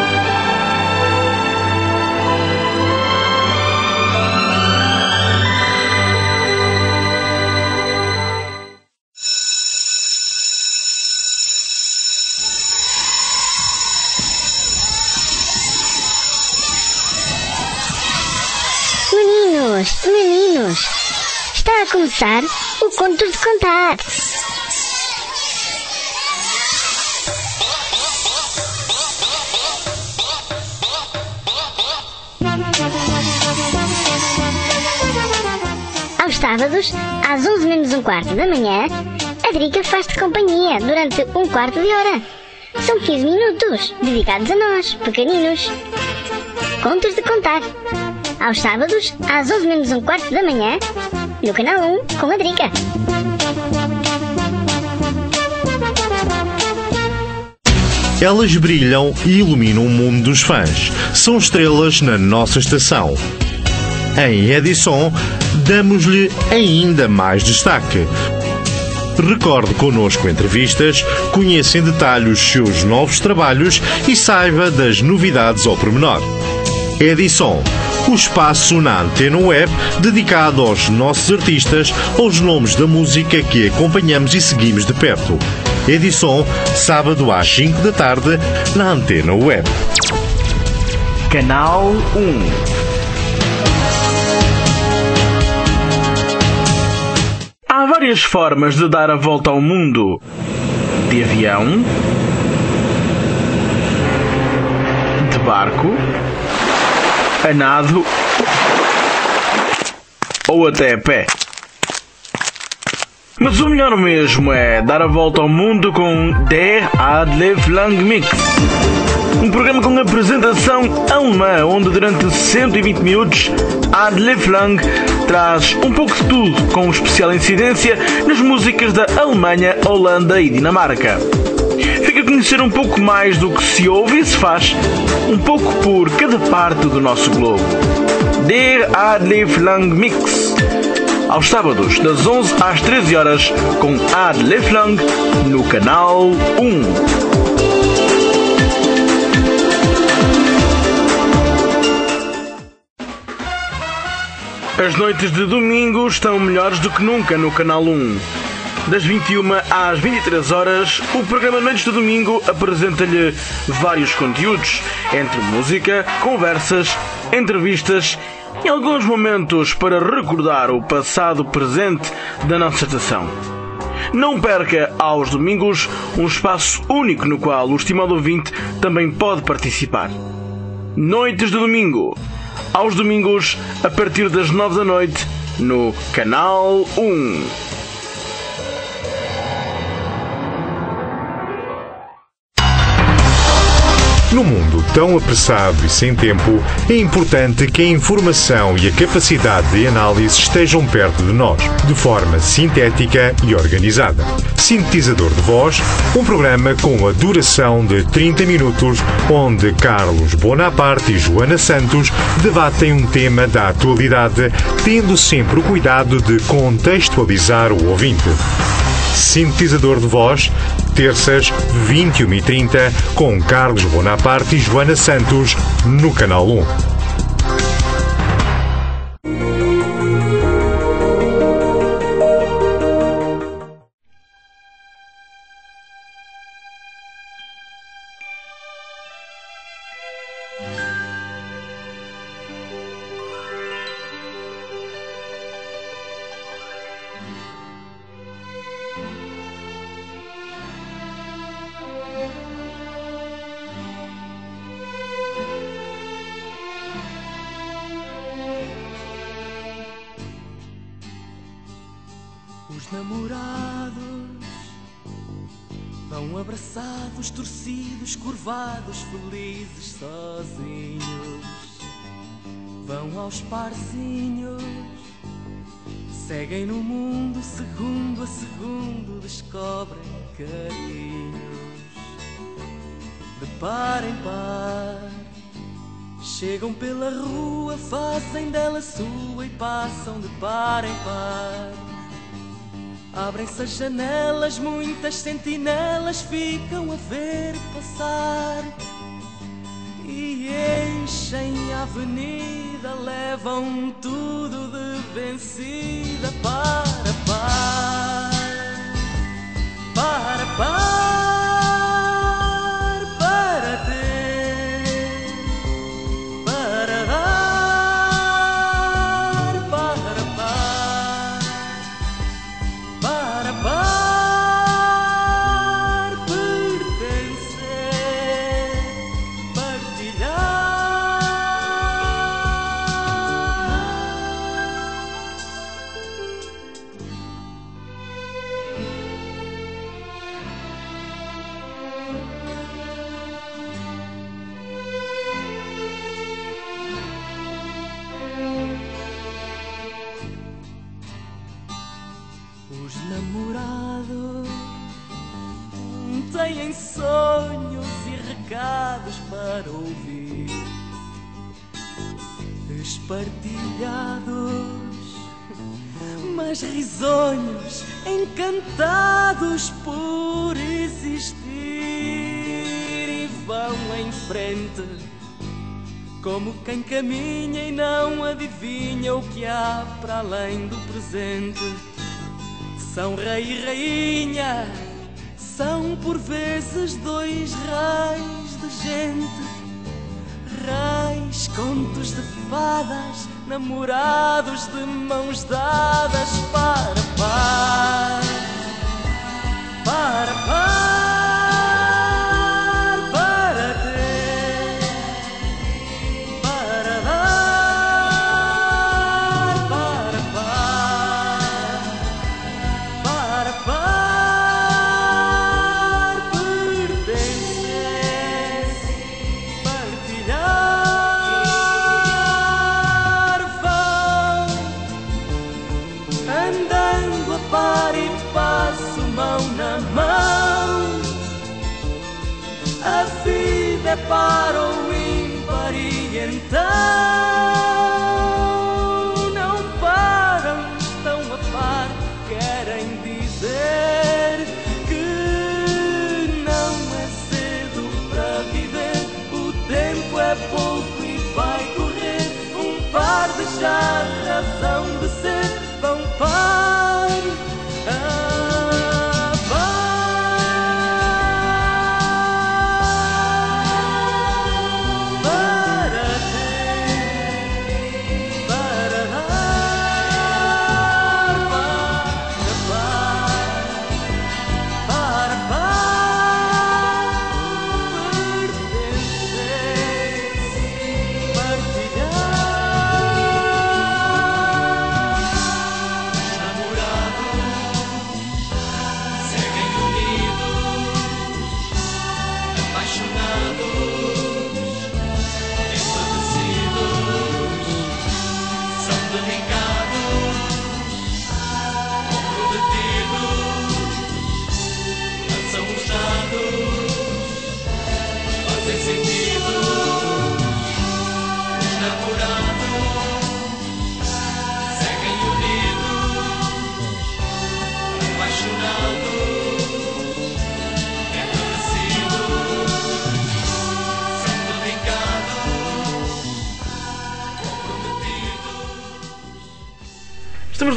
Meninos, meninos, está a começar o Conto de Contar. Aos sábados, às onze menos um quarto da manhã, a Drica faz-te companhia durante um quarto de hora. São quinze minutos dedicados a nós, pequeninos. Contos de Contar. Aos sábados, às onze menos um quarto da manhã, no Canal um, com a Drica. Elas brilham e iluminam o mundo dos fãs. São estrelas na nossa estação. Em Edison, damos-lhe ainda mais destaque. Recorde connosco entrevistas, conheça em detalhe os seus novos trabalhos e saiba das novidades ao pormenor. Edison, o espaço na Antena Web dedicado aos nossos artistas, aos nomes da música que acompanhamos e seguimos de perto. Edison, sábado às cinco da tarde, na Antena Web. Canal um. Há várias formas de dar a volta ao mundo. De avião, de barco, a nado ou até a pé. Mas o melhor mesmo é dar a volta ao mundo com Der Adlerflang Mix, um programa com apresentação alemã, onde durante cento e vinte minutos Adlerflang traz um pouco de tudo, com especial incidência nas músicas da Alemanha, Holanda e Dinamarca. Fica a conhecer um pouco mais do que se ouve e se faz, um pouco por cada parte do nosso globo. Der Adlerflang Mix, aos sábados, das onze às treze horas, com Adlerflang, no Canal um. As noites de domingo estão melhores do que nunca no Canal um. Das vinte e uma às vinte e três horas, o programa Noites de Domingo apresenta-lhe vários conteúdos, entre música, conversas, entrevistas e alguns momentos para recordar o passado presente da nossa estação. Não perca aos domingos um espaço único no qual o estimado ouvinte também pode participar. Noites de Domingo, aos domingos a partir das nove da noite, no Canal um. No mundo tão apressado e sem tempo, é importante que a informação e a capacidade de análise estejam perto de nós, de forma sintética e organizada. Sintetizador de Voz, um programa com a duração de trinta minutos, onde Carlos Bonaparte e Joana Santos debatem um tema da atualidade, tendo sempre o cuidado de contextualizar o ouvinte. Sintetizador de Voz, terças, vinte e uma e trinta, com Carlos Bonaparte e Joana Santos, no Canal um. Os namorados vão abraçados, torcidos, curvados, felizes, sozinhos. Vão aos parzinhos, seguem no mundo, segundo a segundo, descobrem carinhos. De par em par, chegam pela rua, fazem dela sua e passam de par em par. Abrem-se as janelas, muitas sentinelas ficam a ver passar e enchem a avenida, levam tudo de vencida. Para par, para par, para ter, para dar, para par, para par, pertencer, partilhar. Os namorados têm sonhos e recados para ouvir, espartilhados, mas risonhos, encantados por existir, e vão em frente como quem caminha e não adivinha o que há para além do presente. São rei e rainha, são por vezes dois reis de gente, reis, contos de fadas, namorados de mãos dadas. Para par, para par, para ter, para dar, para par, para par, pertencer, partilhar. Vão andando a par e passo, mão na mão. A vida é par ou ímpar e então não param, estão a par. Querem dizer que não é cedo para viver, o tempo é pouco e vai correr. Um par de já razão de ser, vão par a par, para ter, para dar, para par,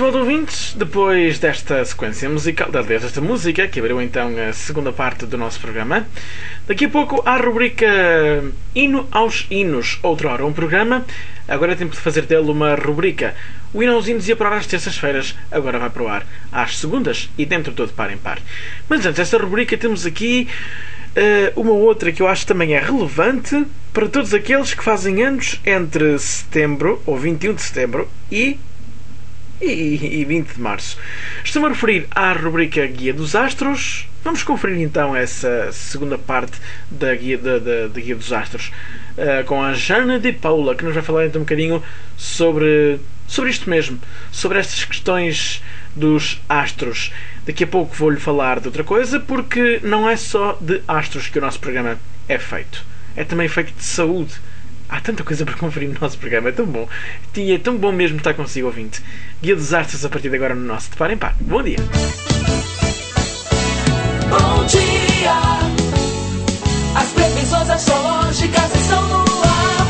volta, ouvintes, depois desta sequência musical, desta música, que abriu então a segunda parte do nosso programa. Daqui a pouco há a rubrica Hino aos Hinos, outrora um programa, agora é tempo de fazer dele uma rubrica. O Hino aos Hinos ia para o ar às terças-feiras, agora vai para o ar às segundas e dentro do De Par em Par. Mas antes desta rubrica temos aqui uh, uma outra que eu acho também é relevante para todos aqueles que fazem anos entre setembro, ou vinte e um de setembro, e E, e vinte de março. Estou-me a referir à rubrica Guia dos Astros. Vamos conferir então essa segunda parte da Guia, da, da, da Guia dos Astros uh, com a Jana de Paula, que nos vai falar então um bocadinho sobre, sobre isto mesmo, sobre estas questões dos astros. Daqui a pouco vou-lhe falar de outra coisa, porque não é só de astros que o nosso programa é feito, é também feito de saúde. Há tanta coisa para conferir no nosso programa, é tão bom. E é tão bom mesmo estar consigo, ouvinte. Guia dos Astros a partir de agora no nosso De Par em Par. Bom dia! Bom dia! As previsões astrológicas estão no ar.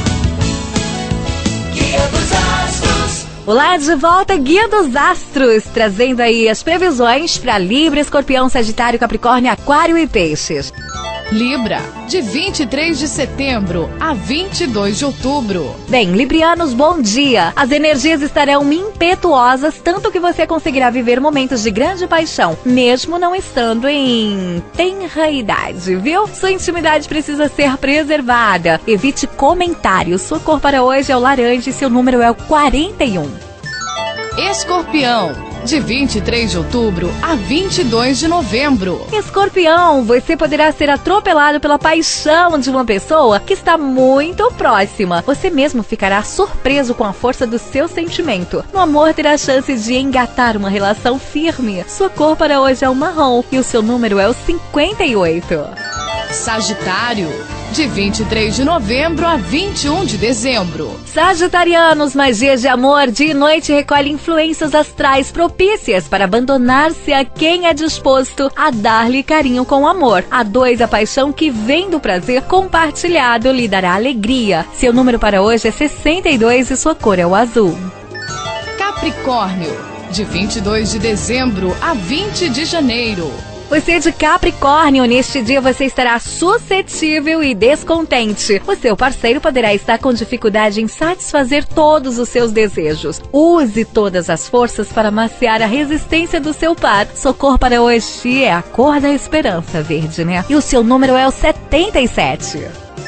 Guia dos Astros. Olá, de volta, Guia dos Astros, trazendo aí as previsões para Libra, Escorpião, Sagitário, Capricórnio, Aquário e Peixes. Libra, de vinte e três de setembro a vinte e dois de outubro. Bem, librianos, bom dia! As energias estarão impetuosas, tanto que você conseguirá viver momentos de grande paixão, mesmo não estando em tenra idade, viu? Sua intimidade precisa ser preservada. Evite comentários. Sua cor para hoje é o laranja e seu número é o quarenta e um. Escorpião, de vinte e três de outubro a vinte e dois de novembro. Escorpião, você poderá ser atropelado pela paixão de uma pessoa que está muito próxima. Você mesmo ficará surpreso com a força do seu sentimento. No amor, terá a chance de engatar uma relação firme. Sua cor para hoje é o marrom e o seu número é o cinquenta e oito. Sagitário, de vinte e três de novembro a vinte e um de dezembro. Sagitarianos, magia de amor, dia e noite recolhe influências astrais propícias para abandonar-se a quem é disposto a dar-lhe carinho com amor. A dois, a paixão que vem do prazer compartilhado lhe dará alegria. Seu número para hoje é sessenta e dois e sua cor é o azul. Capricórnio, de vinte e dois de dezembro a vinte de janeiro. Você de Capricórnio, neste dia você estará suscetível e descontente. O seu parceiro poderá estar com dificuldade em satisfazer todos os seus desejos. Use todas as forças para maciar a resistência do seu par. Sua cor para hoje é a cor da esperança, verde, né? E o seu número é o setenta e sete.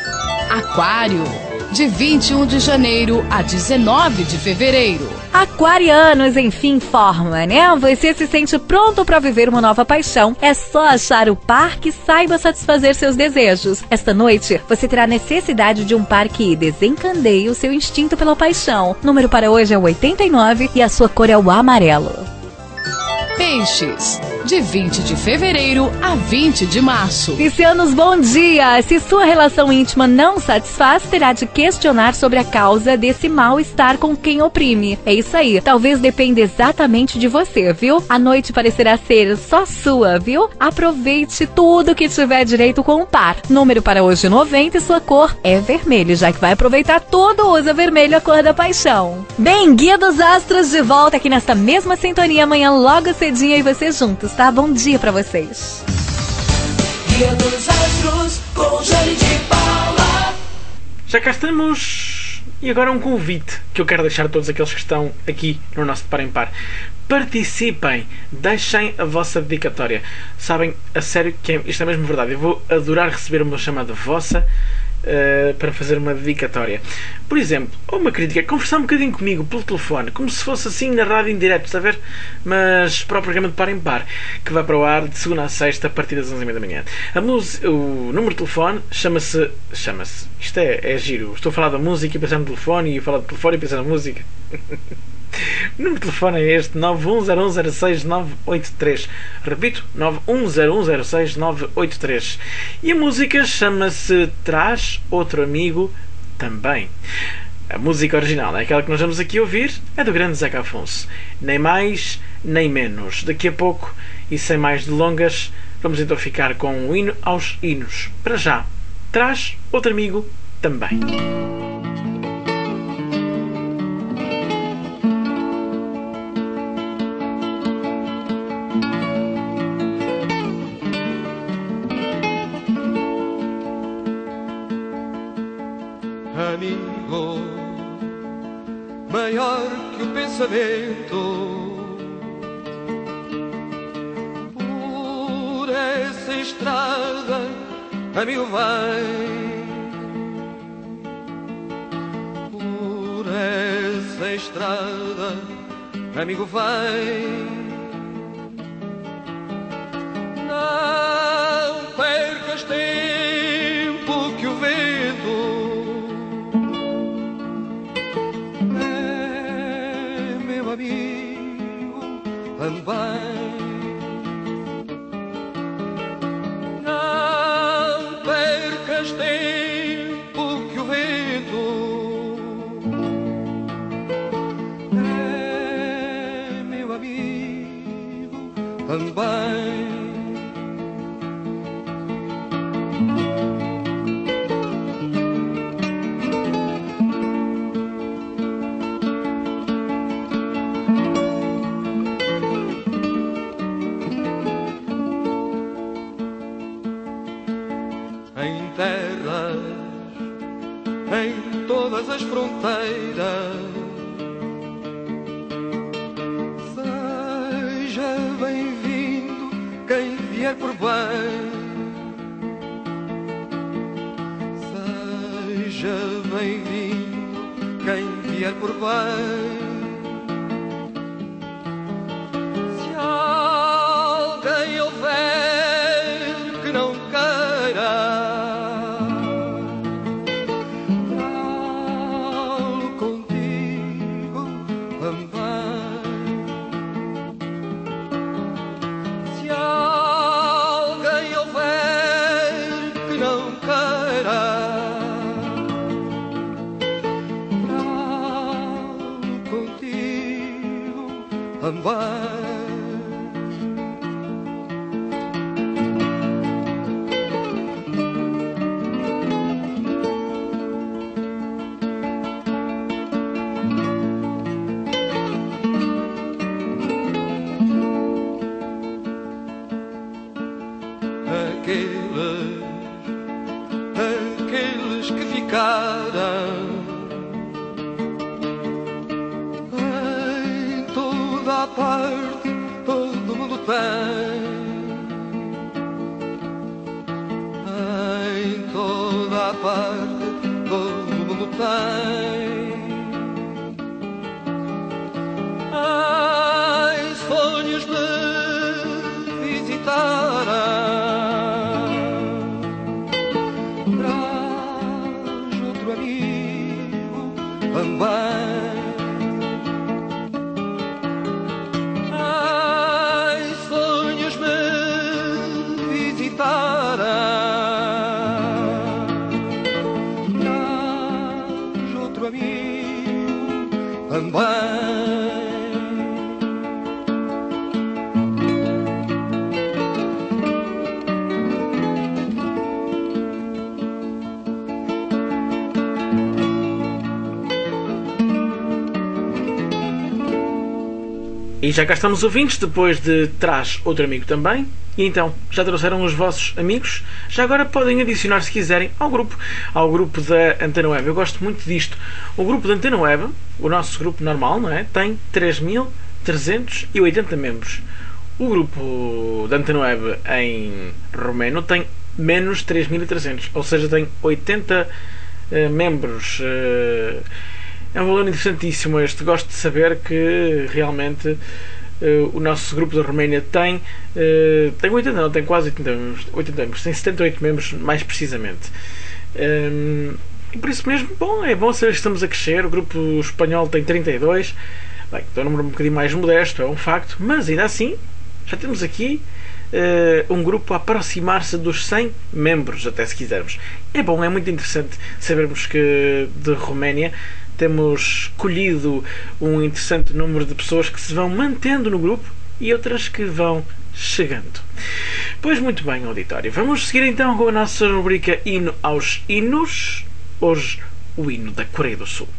Aquário, de vinte e um de janeiro a dezenove de fevereiro. Aquarianos, enfim, forma, né? Você se sente pronto para viver uma nova paixão. É só achar o par que saiba satisfazer seus desejos. Esta noite, você terá necessidade de um par que desencandeie o seu instinto pela paixão. O número para hoje é o oitenta e nove e a sua cor é o amarelo. Peixes, de vinte de fevereiro a vinte de março. Piscianos, bom dia! Se sua relação íntima não satisfaz, terá de questionar sobre a causa desse mal-estar com quem oprime. É isso aí, talvez dependa exatamente de você, viu? A noite parecerá ser só sua, viu? Aproveite tudo que tiver direito com o par. Número para hoje noventa e sua cor é vermelho, já que vai aproveitar tudo, usa vermelho, a cor da paixão. Bem, Guia dos Astros de volta aqui nesta mesma sintonia amanhã logo cedinho e você juntos, tá? Bom dia pra vocês. Guia dos Astros com Jane de Paula. Já cá estamos. E agora um convite que eu quero deixar a todos aqueles que estão aqui no nosso De Par em Par. Participem, deixem a vossa dedicatória. Sabem, a sério, que é, isto é mesmo verdade. Eu vou adorar receber uma chamada vossa uh, para fazer uma dedicatória. Por exemplo, ou uma crítica, conversar um bocadinho comigo pelo telefone, como se fosse assim na rádio em direto, está a ver? Mas para o programa De Par em Par, que vai para o ar de segunda a sexta a partir das onze e meia da manhã. A música, o número de telefone chama-se... Chama-se... Isto é, é giro. Estou a falar da música e pensar no telefone, e falar do telefone e pensar na música. O número de telefone é este: nove um zero um zero seis nove oito três. Repito, nove um zero um zero seis nove oito três. E a música chama-se Traz Outro Amigo Também. A música original é aquela que nós vamos aqui ouvir, é do grande Zeca Afonso. Nem mais, nem menos. Daqui a pouco, e sem mais delongas, vamos então ficar com o hino aos hinos. Para já, Traz Outro Amigo Também. lamento por essa estrada, amigo, vai. Por essa estrada, amigo, vai. Não percas tempo que o vento é meu amigo, ande bem. Não percas tempo que o vento é meu amigo, ande bem. Em todas as fronteiras, seja bem-vindo quem vier por bem. Seja bem-vindo quem vier por bem. Se alguém houver que não queira, vai. Aqueles, aqueles que ficaram a parte, todo mundo tem. Em toda a parte, todo mundo tem. Ai, sonhos de visitar. Traz outro amigo também. E já cá estamos ouvintes, depois de Traz Outro Amigo também. E então, já trouxeram os vossos amigos? Já agora podem adicionar, se quiserem, ao grupo, ao grupo da Antena Web. Eu gosto muito disto. O grupo da Antena Web, o nosso grupo normal, não é? Tem três mil trezentos e oitenta membros. O grupo da Antena Web em romeno tem menos três mil e trezentos, ou seja, tem oitenta uh, membros. Uh, é um valor interessantíssimo este. Gosto de saber que realmente uh, o nosso grupo da Roménia tem, uh, tem oitenta, não, tem quase oitenta membros, oitenta membros, tem setenta e oito membros mais precisamente. Um, e por isso mesmo, bom, é bom saber que estamos a crescer. O grupo espanhol tem trinta e dois, bem, então é um número um bocadinho mais modesto, é um facto, mas ainda assim já temos aqui uh, um grupo a aproximar-se dos cem membros, até se quisermos. É bom, é muito interessante sabermos que de Roménia temos colhido um interessante número de pessoas que se vão mantendo no grupo e outras que vão chegando. Pois muito bem, auditório. Vamos seguir então com a nossa rubrica Hino aos Hinos. Hoje, o hino da Coreia do Sul.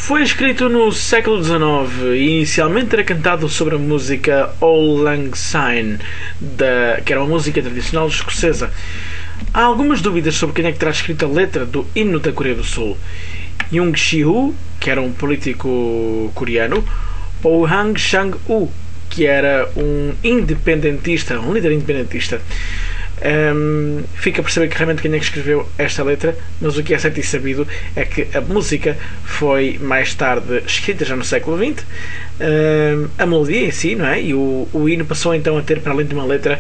Foi escrito no século dezenove e inicialmente era cantado sobre a música Auld Lang Syne, da, que era uma música tradicional escocesa. Há algumas dúvidas sobre quem é que terá escrito a letra do hino da Coreia do Sul. Jung Si-woo, que era um político coreano, ou Hang Sang-woo, que era um independentista, um líder independentista. Um, fica a perceber que realmente quem é que escreveu esta letra, mas o que é certo e sabido é que a música foi mais tarde escrita já no século vinte, um, a melodia em si, não é? E o, o hino passou então a ter, para além de uma letra,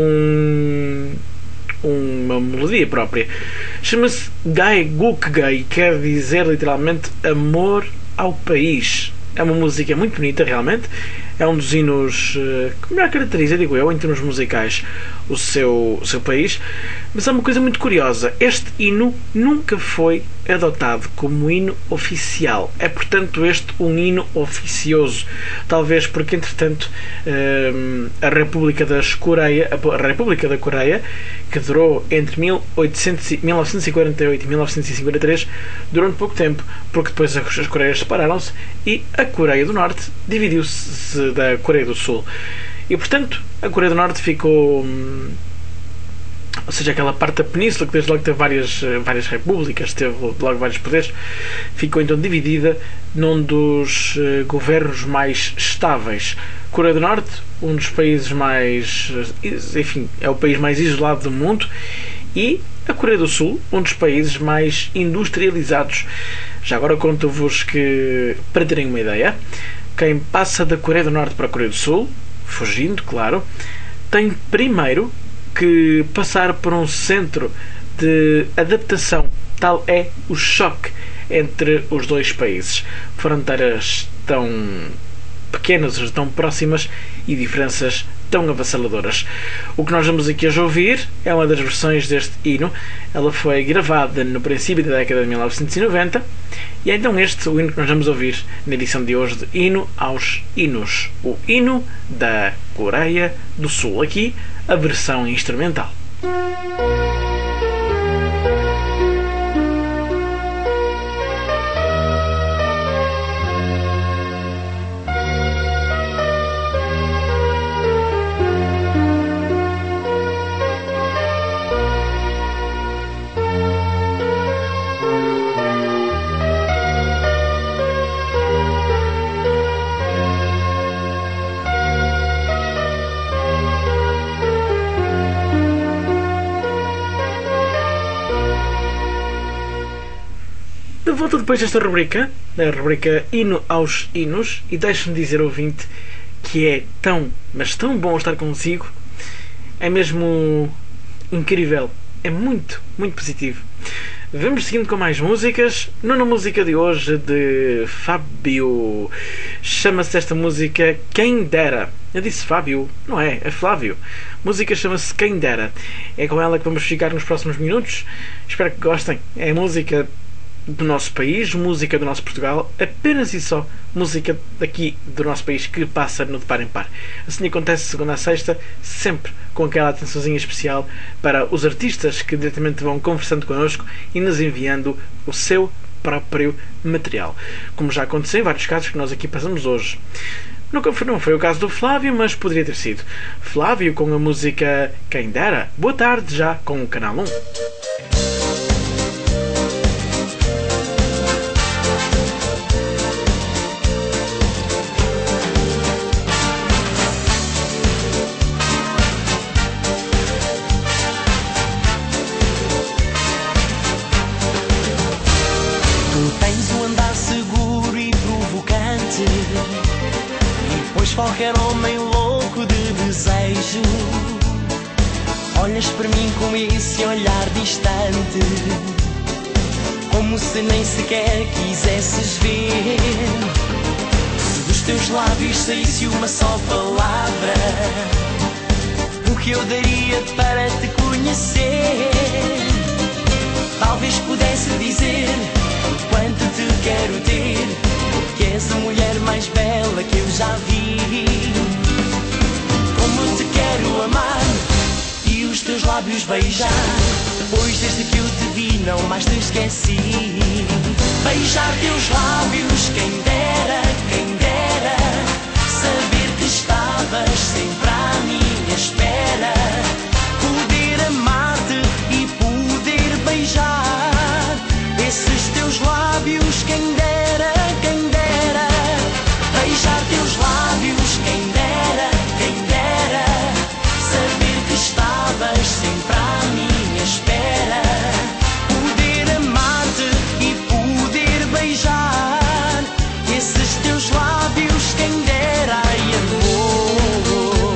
um, uma melodia própria. Chama-se Gae Guk Gae, quer dizer literalmente amor ao país. É uma música muito bonita, realmente. É um dos hinos uh, que melhor caracteriza, digo eu, em termos musicais, o seu, o seu país. Mas há uma coisa muito curiosa. Este hino nunca foi adotado como hino oficial. É, portanto, este um hino oficioso. Talvez porque, entretanto, uh, a República das Coreia, a República da Coreia, que durou entre mil novecentos e quarenta e oito e mil novecentos e cinquenta e três, durante pouco tempo, porque depois as Coreias separaram-se e a Coreia do Norte dividiu-se da Coreia do Sul. E, portanto, a Coreia do Norte ficou... Ou seja, aquela parte da península que desde logo teve várias, várias repúblicas, teve logo vários poderes, ficou então dividida num dos uh, governos mais estáveis. Coreia do Norte, um dos países mais... Enfim, é o país mais isolado do mundo. E a Coreia do Sul, um dos países mais industrializados. Já agora conto-vos que, para terem uma ideia, quem passa da Coreia do Norte para a Coreia do Sul, fugindo, claro, tem primeiro que passar por um centro de adaptação. Tal é o choque entre os dois países. Fronteiras tão pequenas, tão próximas e diferenças tão avassaladoras. O que nós vamos aqui hoje ouvir é uma das versões deste hino. Ela foi gravada no princípio da década de mil novecentos e noventa e é então este o hino que nós vamos ouvir na edição de hoje de Hino aos Hinos. O hino da Coreia do Sul. Aqui a versão instrumental. De volta depois desta rubrica, da rubrica Hino aos Hinos, e deixe-me dizer, ouvinte, que é tão, mas tão bom estar consigo. É mesmo incrível. É muito, muito positivo. Vamos seguindo com mais músicas. Nona música de hoje de Fábio. Chama-se esta música Quem Dera. Eu disse Fábio, não é? É Flávio. A música chama-se Quem Dera. É com ela que vamos ficar nos próximos minutos. Espero que gostem. É música do nosso país, música do nosso Portugal, apenas e só música daqui do nosso país que passa no De Par em Par. Assim acontece de segunda a sexta, sempre com aquela atençãozinha especial para os artistas que diretamente vão conversando connosco e nos enviando o seu próprio material. Como já aconteceu em vários casos que nós aqui passamos hoje. Nunca foi, não foi o caso do Flávio, mas poderia ter sido. Flávio com a música Quem Dera. Boa tarde já com o Canal um. Qualquer homem louco de desejo, olhas para mim com esse olhar distante, como se nem sequer quisesses ver. Se dos teus lábios saísse uma só palavra, o que eu daria para te conhecer? Talvez pudesse dizer o quanto te quero ter, que és a mulher mais bela que eu já vi. Como te quero amar e os teus lábios beijar, pois desde que eu te vi não mais te esqueci. beijar teus lábios, quem dera, quem dera, saber que estavas sempre à minha espera, poder amar-te e poder beijar esses teus lábios, quem dera, quem dera, beijar teus lábios, quem dera, quem dera, saber que estavas sempre à minha espera, poder amar-te e poder beijar esses teus lábios, quem dera, ai amor.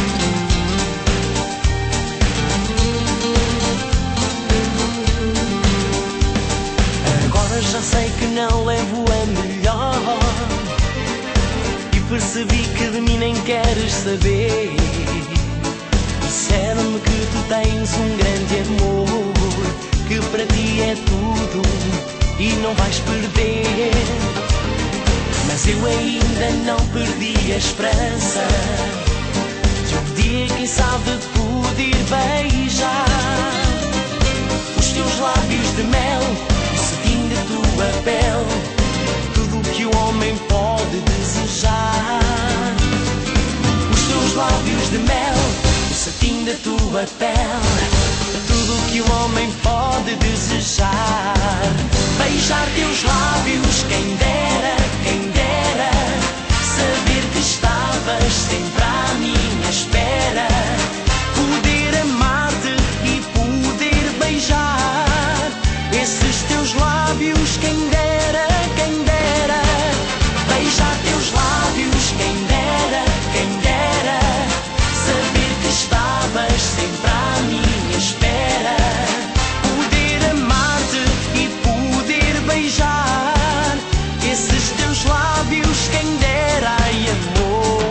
Agora já sei que não levo a melhor e percebi que de mim nem queres saber. Disseram-me que tu tens um grande amor, que para ti é tudo e não vais perder. Mas eu ainda não perdi a esperança de um dia, quem sabe, poder beijar os teus lábios de mel, o cetim da tua pele, tudo o que o homem pode desejar. Os teus lábios de mel, o cetim da tua pele, tudo o que o homem pode desejar. Beijar teus lábios, quem dera, quem dera, saber que estavas sempre à minha espera, poder amar-te e poder beijar esses teus lábios, quem dera, quem dera, beijar teus lábios, quem dera, quem dera, saber que estavas sempre à minha espera, poder amar-te e poder beijar esses teus lábios, quem dera, ai amor.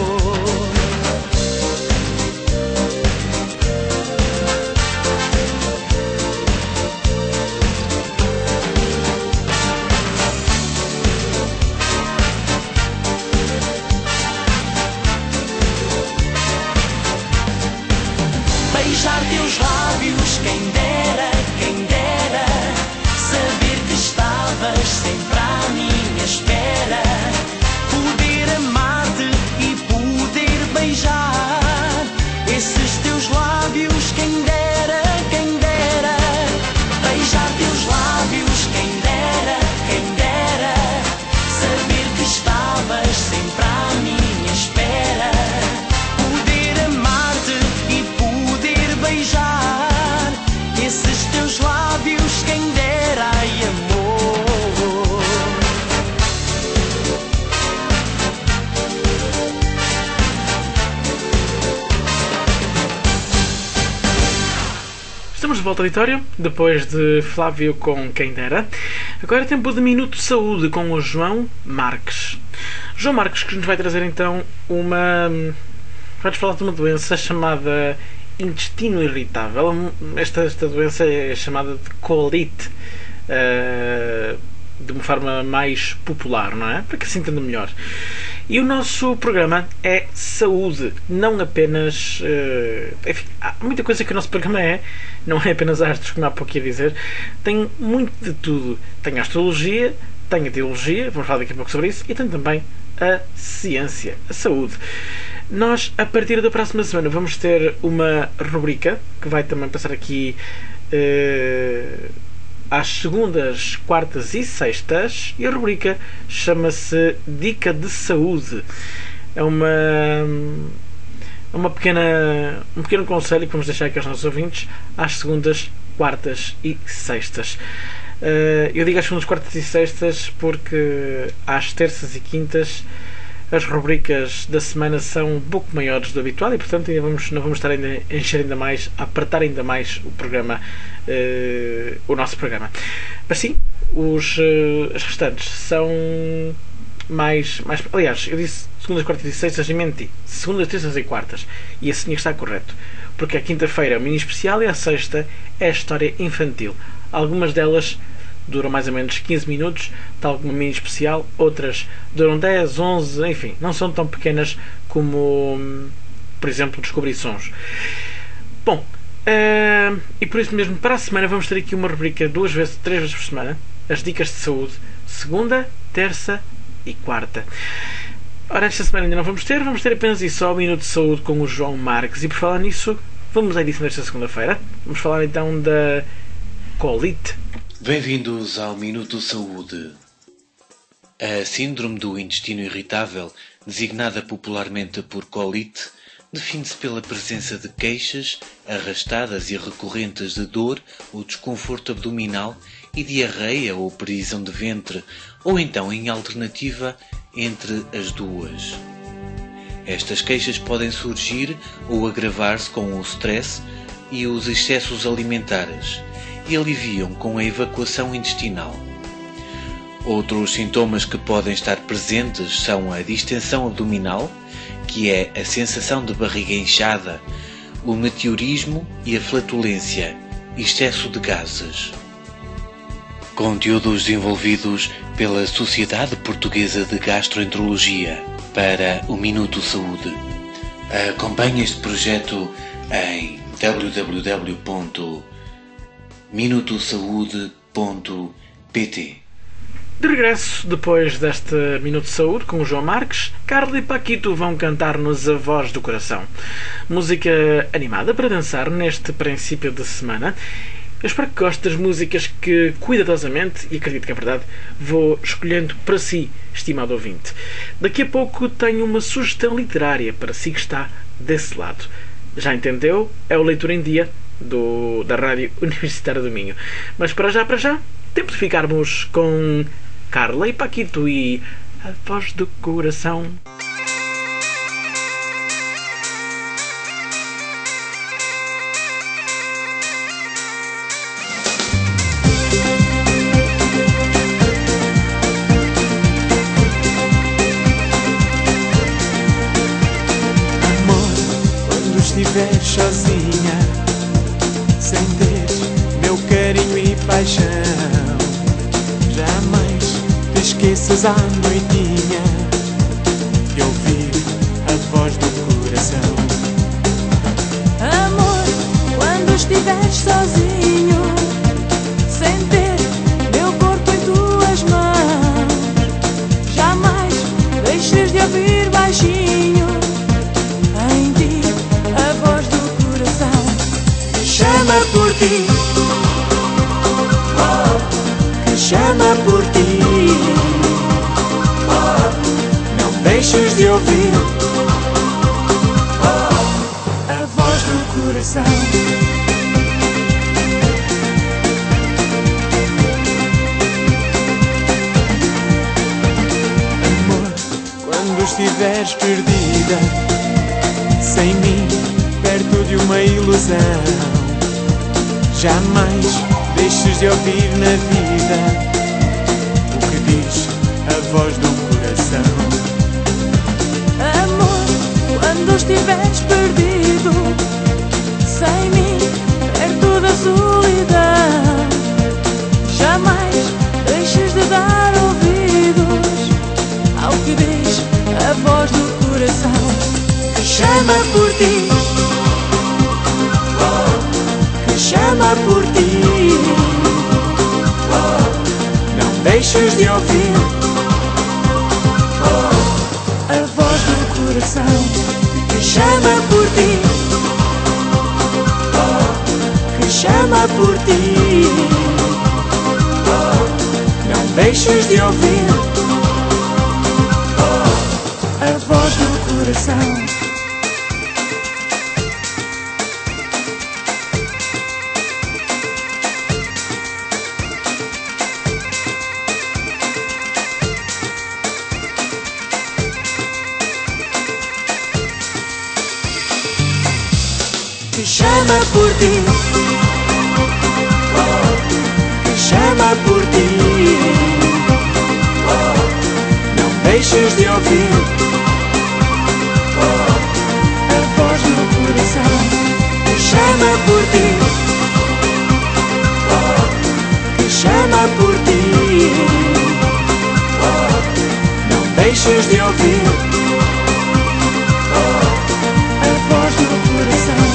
Beijar teus lábios, quem dera, quem dera, saber que estavas sempre à minha espera, poder amar-te e poder beijar esses teus lábios, quem dera, quem dera, beijar teus lábios, quem dera, quem dera, saber que estavas sempre à minha espera, poder amar-te e poder beijar esses teus lábios, quem dera, ai amor. Estamos de volta, Vitória, depois de Flávio com Quem Dera. Agora é tempo de Minuto de Saúde com o João Marques. João Marques, que nos vai trazer então uma... vai-nos falar de uma doença chamada intestino irritável. Esta, esta doença é chamada de colite, uh, de uma forma mais popular, não é? Para que se entenda melhor. E o nosso programa é saúde, não apenas... Uh, enfim, há muita coisa que o nosso programa é, não é apenas astros, como há pouco ia dizer. Tem muito de tudo. Tem a astrologia, tem a teologia, vamos falar daqui a pouco sobre isso, e tem também a ciência, a saúde. Nós, a partir da próxima semana, vamos ter uma rubrica que vai também passar aqui uh, às segundas, quartas e sextas, e a rubrica chama-se Dica de Saúde. É uma, uma pequena, um pequeno conselho que vamos deixar aqui aos nossos ouvintes às segundas, quartas e sextas. Uh, eu digo às segundas, quartas e sextas porque às terças e quintas as rubricas da semana são um pouco maiores do habitual e, portanto, ainda vamos, não vamos estar ainda a encher ainda mais, a apertar ainda mais o programa, uh, o nosso programa. Mas sim, os, uh, as restantes são mais, mais... Aliás, eu disse segundas, quartas e sextas e menti. Segundas, terças e quartas. E assim está correto. Porque a quinta-feira é o mini especial e a sexta é a história infantil. Algumas delas duram mais ou menos quinze minutos, tal como uma mini especial, outras duram dez, onze, enfim, não são tão pequenas como, por exemplo, Descobrir Sons. Bom, uh, e por isso mesmo, para a semana vamos ter aqui uma rubrica duas vezes, três vezes por semana, as dicas de saúde, segunda, terça e quarta. Ora, esta semana ainda não vamos ter, vamos ter apenas e só o Minuto de Saúde com o João Marques. E por falar nisso, vamos à edição desta segunda-feira. Vamos falar então da colite. Bem-vindos ao Minuto de Saúde. A síndrome do intestino irritável, designada popularmente por colite, define-se pela presença de queixas arrastadas e recorrentes de dor ou desconforto abdominal e diarreia ou prisão de ventre, ou então em alternativa entre as duas. Estas queixas podem surgir ou agravar-se com o stress e os excessos alimentares e aliviam com a evacuação intestinal. Outros sintomas que podem estar presentes são a distensão abdominal, que é a sensação de barriga inchada, o meteorismo e a flatulência, excesso de gases. Conteúdos desenvolvidos pela Sociedade Portuguesa de Gastroenterologia para o Minuto Saúde. Acompanhe este projeto em w w w ponto minuto saúde ponto p t. De regresso, depois deste Minuto de Saúde com o João Marques, Carla e Paquito vão cantar-nos A Voz do Coração. Música animada para dançar neste princípio de semana. Eu espero que goste das músicas que, cuidadosamente, e acredito que é verdade, vou escolhendo para si, estimado ouvinte. Daqui a pouco tenho uma sugestão literária para si que está desse lado. Já entendeu? É o Leitura em Dia do, da Rádio Universitária do Minho. Mas para já, para já, tempo de ficarmos com Carla e Paquito e A Voz do Coração. Estiver sozinha, sem ter meu carinho e paixão, jamais te esqueças à noitinha de ouvir a voz do coração. Amor, quando estiveres sozinho, sem ter meu corpo em tuas mãos, jamais deixes de ouvir baixinho em ti a voz do coração. Chama por ti, oh, que chama por ti, oh, não deixes de ouvir, oh, a voz do coração. Amor, quando estiveres perdida, sem mim, perto de uma ilusão, jamais deixes de ouvir na vida o que diz a voz do coração. Amor, quando estiveres perdido, sem mim, perto da solidão, jamais deixes de dar ouvidos ao que diz a voz do coração. Que chama por ti, oh, que chama por ti, oh, não deixes de ouvir, oh, a voz do coração. Que chama por ti, oh, que chama por ti, oh, não deixes de ouvir, oh, a voz do coração. Que chama por ti, oh, que chama por ti, oh, não deixes de ouvir, oh, a voz do coração. Que chama por ti, oh, que chama por ti, oh, não deixes de ouvir, oh, a voz do coração.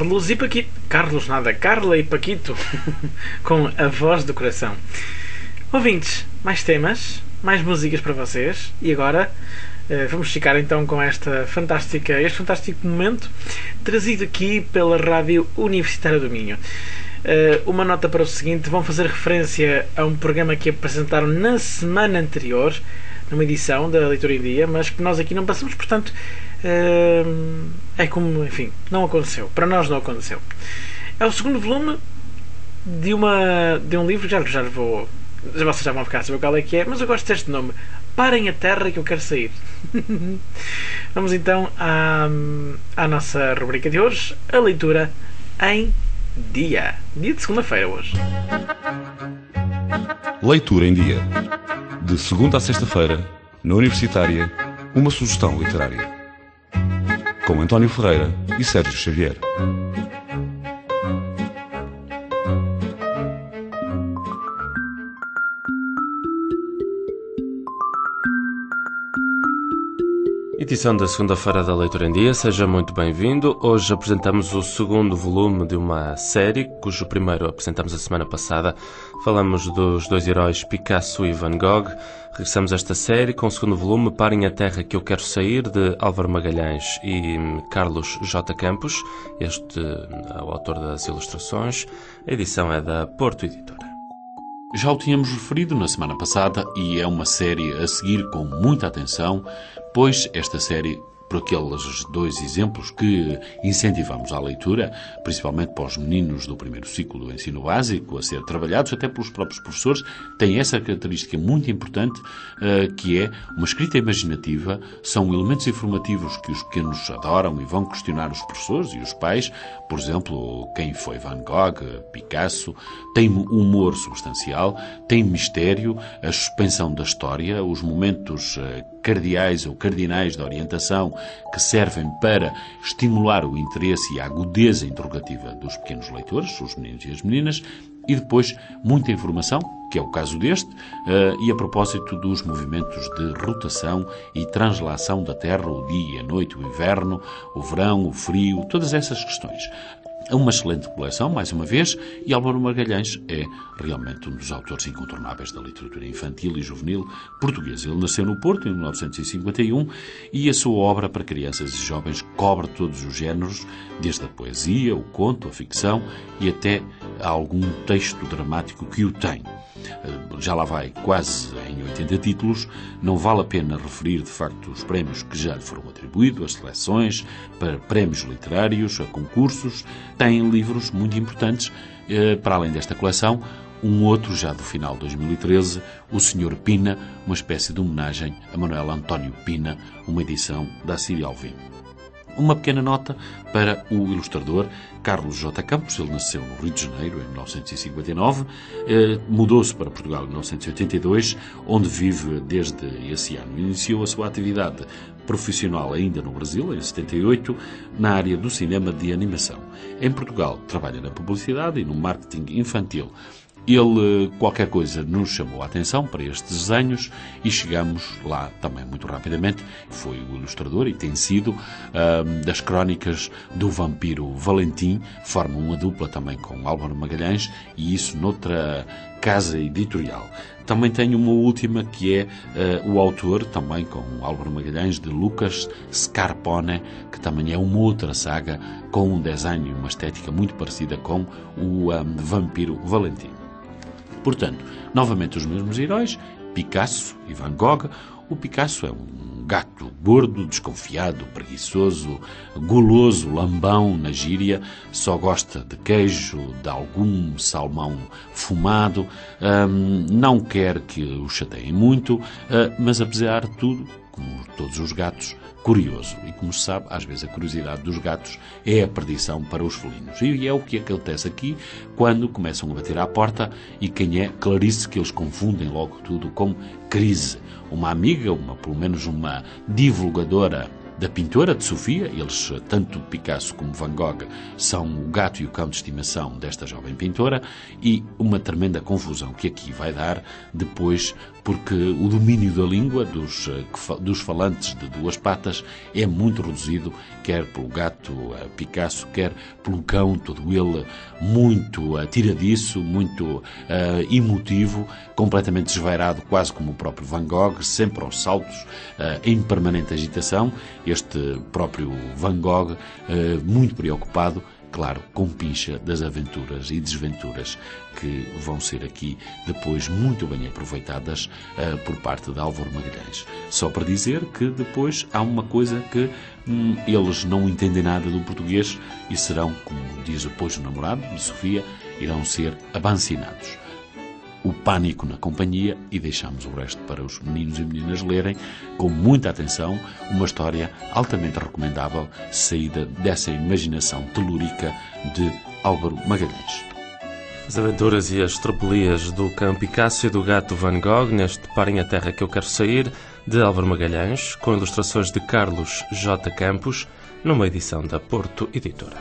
Carlos e Paquito. Carlos nada, Carla e Paquito. Com A Voz do Coração. Ouvintes, mais temas, mais músicas para vocês. E agora uh, vamos ficar então com esta fantástica, este fantástico momento trazido aqui pela Rádio Universitária do Minho. Uh, uma nota para o seguinte: vão fazer referência a um programa que apresentaram na semana anterior, numa edição da Leitura em Dia, mas que nós aqui não passamos, portanto uh, é como, enfim, não aconteceu. Para nós não aconteceu. É o segundo volume de, uma, de um livro, já, já vou, já vocês já vão ficar a saber qual é que é, mas eu gosto deste nome: Parem a Terra que eu quero sair. Vamos então à, à nossa rubrica de hoje, a leitura em dia. Dia de segunda-feira hoje. Leitura em Dia. De segunda a sexta-feira, na Universitária, uma sugestão literária. Com António Ferreira e Sérgio Xavier. Edição da segunda-feira da Leitura em Dia, seja muito bem-vindo. Hoje apresentamos o segundo volume de uma série, cujo primeiro apresentamos a semana passada. Falamos dos dois heróis Picasso e Van Gogh. Regressamos a esta série com o segundo volume, Parem a Terra que eu quero sair, de Álvaro Magalhães e Carlos J. Campos. Este é o autor das ilustrações. A edição é da Porto Editora. Já o tínhamos referido na semana passada e é uma série a seguir com muita atenção, pois esta série, por aqueles dois exemplos que incentivamos à leitura, principalmente para os meninos do primeiro ciclo do ensino básico, a ser trabalhados até pelos próprios professores, tem essa característica muito importante, que é uma escrita imaginativa, são elementos informativos que os pequenos adoram e vão questionar os professores e os pais. Por exemplo, quem foi Van Gogh, Picasso, tem humor substancial, tem mistério, a suspensão da história, os momentos cardeais ou cardinais da orientação que servem para estimular o interesse e a agudeza interrogativa dos pequenos leitores, os meninos e as meninas, e depois muita informação, que é o caso deste, e a propósito dos movimentos de rotação e translação da Terra, o dia, a noite, o inverno, o verão, o frio, todas essas questões. É uma excelente coleção, mais uma vez, e Álvaro Magalhães é realmente um dos autores incontornáveis da literatura infantil e juvenil portuguesa. Ele nasceu no Porto em mil novecentos e cinquenta e um e a sua obra para crianças e jovens cobre todos os géneros, desde a poesia, o conto, a ficção e até algum texto dramático que o tem. Já lá vai quase em oitenta títulos, não vale a pena referir de facto os prémios que já lhe foram atribuídos, as seleções para prémios literários, a concursos. Tem livros muito importantes, para além desta coleção, um outro já do final de dois mil e treze, O senhor Pina, uma espécie de homenagem a Manuel António Pina, uma edição da Círia Alvim. Uma pequena nota para o ilustrador Carlos J. Campos. Ele nasceu no Rio de Janeiro em mil novecentos e cinquenta e nove, eh, mudou-se para Portugal em mil novecentos e oitenta e dois, onde vive desde esse ano. Iniciou a sua atividade profissional ainda no Brasil, em setenta e oito, na área do cinema de animação. Em Portugal trabalha na publicidade e no marketing infantil. Ele, qualquer coisa, nos chamou a atenção para estes desenhos e chegamos lá também muito rapidamente. Foi o ilustrador e tem sido uh, das crónicas do vampiro Valentim. Formam uma dupla também com Álvaro Magalhães e isso noutra casa editorial. Também tem uma última que é uh, o autor, também com Álvaro Magalhães, de Lucas Scarpone, que também é uma outra saga com um desenho e uma estética muito parecida com o um, vampiro Valentim. Portanto, novamente os mesmos heróis, Picasso e Van Gogh. O Picasso é um gato gordo, desconfiado, preguiçoso, guloso, lambão na gíria, só gosta de queijo, de algum salmão fumado, hum, não quer que o chateiem muito, hum, mas apesar de tudo, como todos os gatos, curioso. E como se sabe, às vezes a curiosidade dos gatos é a perdição para os felinos. E é o que acontece aqui quando começam a bater à porta e quem é, Clarice, que eles confundem logo tudo com Crise. Uma amiga, uma, pelo menos uma divulgadora da pintora, de Sofia. Eles, tanto Picasso como Van Gogh, são o gato e o cão de estimação desta jovem pintora, e uma tremenda confusão que aqui vai dar depois, porque o domínio da língua dos, dos falantes de duas patas é muito reduzido, quer pelo gato Picasso, quer pelo cão, todo ele muito uh, tiradiço, muito uh, emotivo, completamente desvairado, quase como o próprio Van Gogh, sempre aos saltos, uh, em permanente agitação. Este próprio Van Gogh, uh, muito preocupado, claro, com pincha das aventuras e desventuras que vão ser aqui depois muito bem aproveitadas uh, por parte de Álvaro Magalhães. Só para dizer que depois há uma coisa que hum, eles não entendem nada do português e serão, como diz depois o namorado de Sofia, irão ser abancinados. O pânico na companhia, e deixamos o resto para os meninos e meninas lerem com muita atenção, uma história altamente recomendável, saída dessa imaginação telúrica de Álvaro Magalhães. As aventuras e as tropelias do cão Picasso e do gato Van Gogh neste Parem a Terra que eu quero sair, de Álvaro Magalhães, com ilustrações de Carlos J. Campos, numa edição da Porto Editora.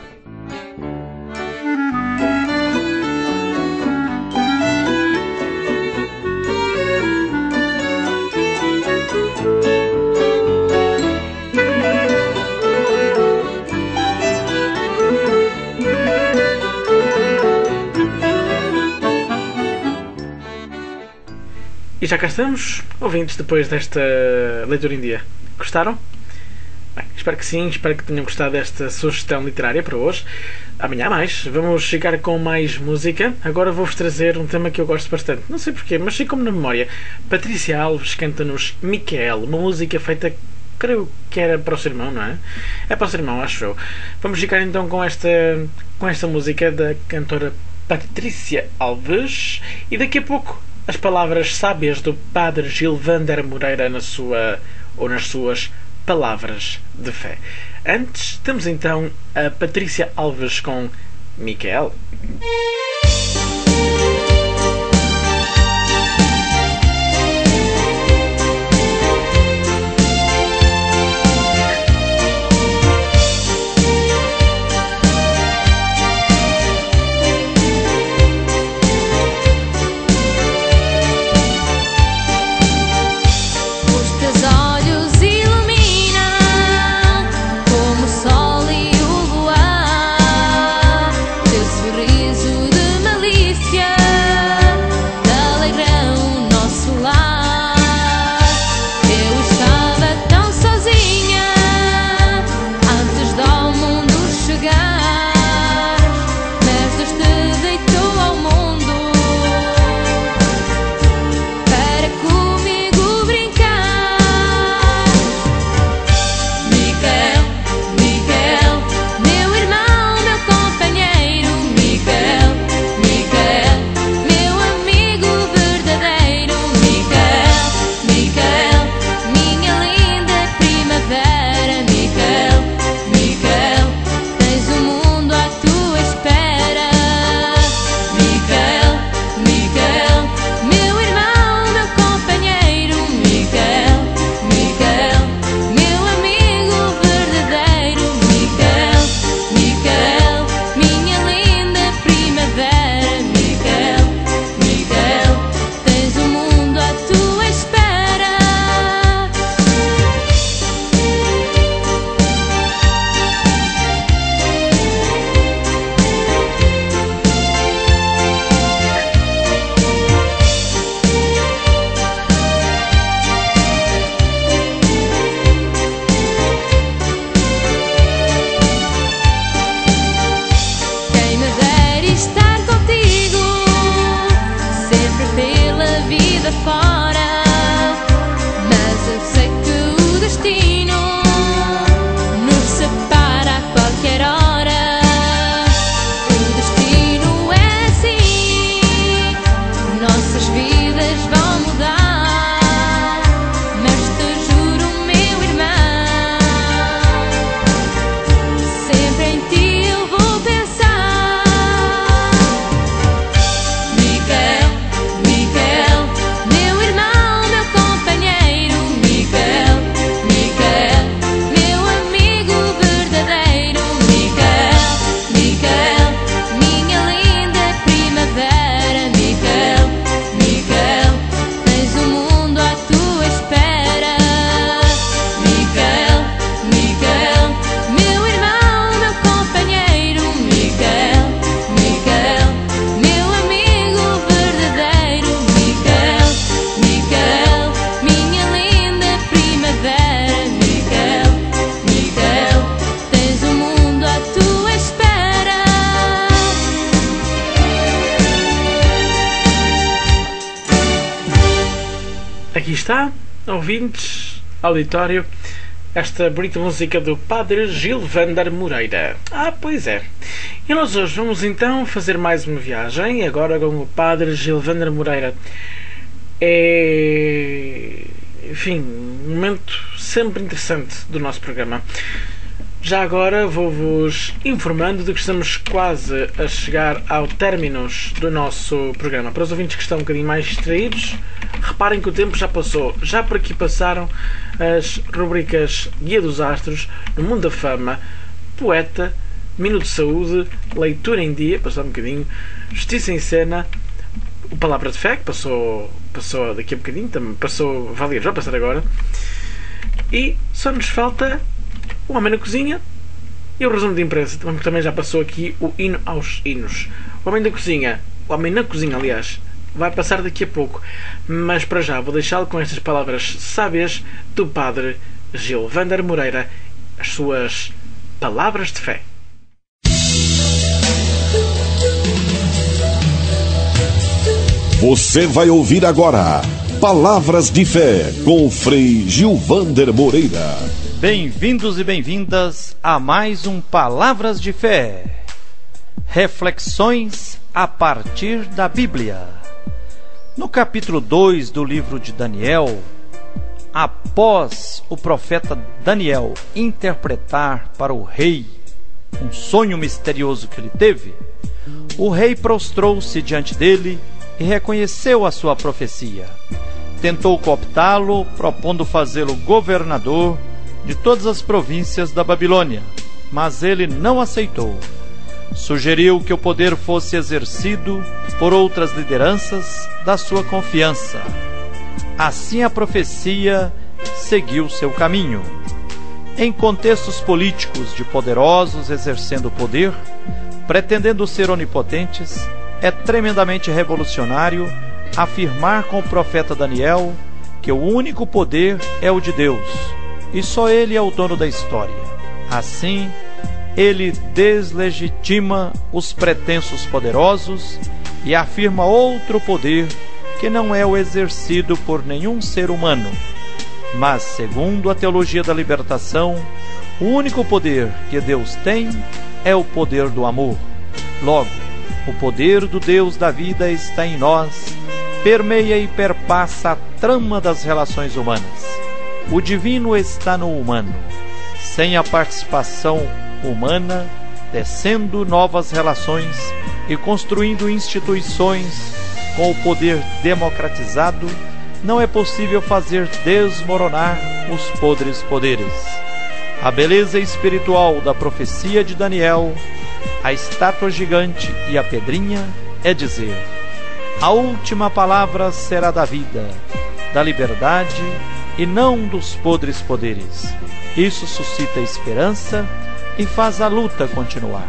E já cá estamos, ouvintes, depois desta leitura em dia. Gostaram? Bem, espero que sim, espero que tenham gostado desta sugestão literária para hoje. Amanhã há mais, vamos ficar com mais música. Agora vou-vos trazer um tema que eu gosto bastante. Não sei porquê, mas ficou-me na memória. Patrícia Alves canta-nos Micael, uma música feita, creio que era para o seu irmão, não é? É para o seu irmão, acho eu. Vamos ficar então com esta, com esta música da cantora Patrícia Alves, e daqui a pouco as palavras sábias do Padre Gilvander Moreira na sua, ou nas suas palavras de fé. Antes, temos então a Patrícia Alves com Micael. Sorriso aqui está, ouvintes, auditório, esta bonita música do Padre Gilvander Moreira. Ah, pois é. E nós hoje vamos então fazer mais uma viagem, agora com o Padre Gilvander Moreira. É... Enfim, um momento sempre interessante do nosso programa. Já agora vou-vos informando de que estamos quase a chegar ao término do nosso programa. Para os ouvintes que estão um bocadinho mais distraídos, reparem que o tempo já passou. Já por aqui passaram as rubricas Guia dos Astros, No Mundo da Fama, Poeta, Minuto de Saúde, Leitura em Dia, passou um bocadinho, Justiça em Cena, o Palavra de Fé, que passou, passou daqui a um bocadinho, também passou, valia, já passar agora. E só nos falta O Homem na Cozinha e o resumo de imprensa, porque também já passou aqui o hino aos hinos. O Homem da Cozinha, o Homem na Cozinha, aliás, vai passar daqui a pouco, mas para já vou deixá-lo com estas palavras sábias do Padre Gilvander Moreira, as suas palavras de fé. Você vai ouvir agora Palavras de Fé com o Frei Gilvander Moreira. Bem-vindos e bem-vindas a mais um Palavras de Fé. Reflexões a partir da Bíblia. No capítulo dois do livro de Daniel, após o profeta Daniel interpretar para o rei um sonho misterioso que ele teve, o rei prostrou-se diante dele e reconheceu a sua profecia. Tentou cooptá-lo, propondo fazê-lo governador de todas as províncias da Babilônia, mas ele não aceitou. Sugeriu que o poder fosse exercido por outras lideranças da sua confiança. Assim a profecia seguiu seu caminho. Em contextos políticos de poderosos exercendo poder, pretendendo ser onipotentes, é tremendamente revolucionário afirmar com o profeta Daniel que o único poder é o de Deus, e só ele é o dono da história. Assim, ele deslegitima os pretensos poderosos e afirma outro poder que não é o exercido por nenhum ser humano. Mas, segundo a teologia da libertação, o único poder que Deus tem é o poder do amor. Logo, o poder do Deus da vida está em nós, permeia e perpassa a trama das relações humanas. O divino está no humano. Sem a participação humana, tecendo novas relações e construindo instituições com o poder democratizado, não é possível fazer desmoronar os podres poderes. A beleza espiritual da profecia de Daniel, a estátua gigante e a pedrinha, é dizer: a última palavra será da vida, da liberdade e não dos podres poderes. Isso suscita esperança e faz a luta continuar.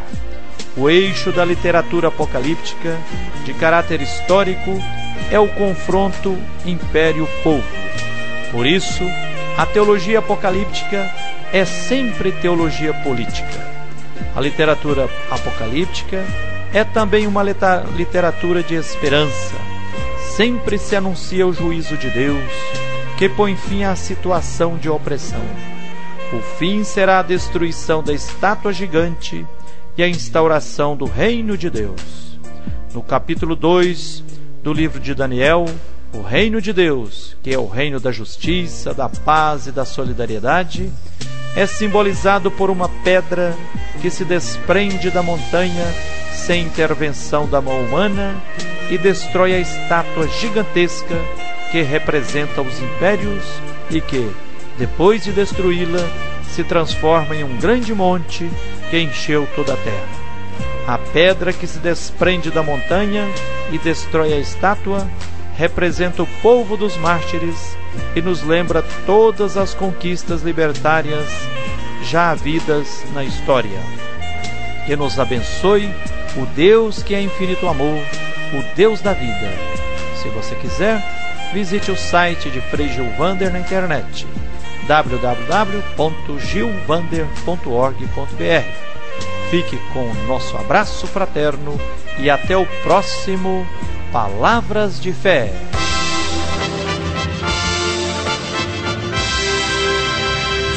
O eixo da literatura apocalíptica, de caráter histórico, é o confronto império-povo. Por isso, a teologia apocalíptica é sempre teologia política. A literatura apocalíptica é também uma literatura de esperança. Sempre se anuncia o juízo de Deus, que põe fim à situação de opressão. O fim será a destruição da estátua gigante e a instauração do reino de Deus. No capítulo dois do livro de Daniel, o reino de Deus, que é o reino da justiça, da paz e da solidariedade, é simbolizado por uma pedra que se desprende da montanha sem intervenção da mão humana e destrói a estátua gigantesca que representa os impérios e que, depois de destruí-la, se transforma em um grande monte que encheu toda a terra. A pedra que se desprende da montanha e destrói a estátua representa o povo dos mártires e nos lembra todas as conquistas libertárias já havidas na história. Que nos abençoe o Deus que é infinito amor, o Deus da vida. Se você quiser, visite o site de Frei Gilvander na internet, w w w ponto gilvander ponto org ponto b r. Fique com o nosso abraço fraterno e até o próximo Palavras de Fé.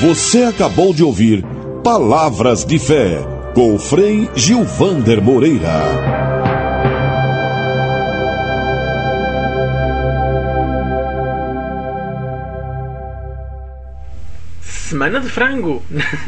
Você acabou de ouvir Palavras de Fé, com o Frei Gilvander Moreira. Semana de frango.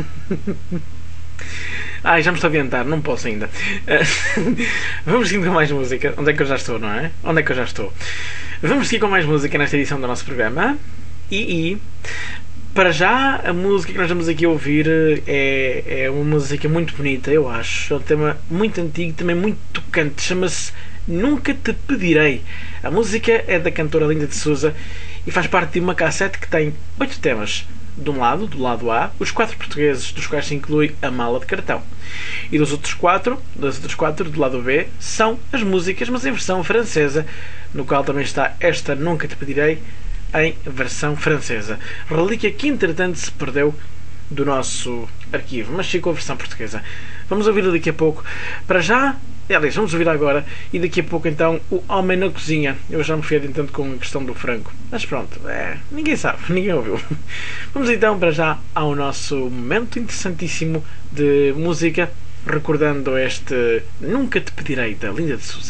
Ai, já me estou a adiantar, não posso ainda. Vamos seguir com mais música. Onde é que eu já estou, não é? Onde é que eu já estou? Vamos seguir com mais música nesta edição do nosso programa. E, e para já, a música que nós vamos aqui ouvir é, é uma música muito bonita, eu acho. É um tema muito antigo, também muito tocante. Chama-se Nunca Te Pedirei. A música é da cantora Linda de Souza e faz parte de uma cassete que tem oito temas. De um lado, do lado A, os quatro portugueses, dos quais se inclui a mala de cartão. E dos outros quatro, das outras quatro, do lado B, são as músicas, mas em versão francesa, no qual também está esta Nunca Te Pedirei, em versão francesa. Relíquia que, entretanto, se perdeu do nosso arquivo, mas ficou a versão portuguesa. Vamos ouvir daqui a pouco. Para já, aliás, vamos ouvir agora, e daqui a pouco então o Homem na Cozinha. Eu já me fui adiantando com a questão do frango, mas pronto, é, ninguém sabe, ninguém ouviu. Vamos então para já ao nosso momento interessantíssimo de música, recordando este Nunca Te Pedirei, da Linda de Souza.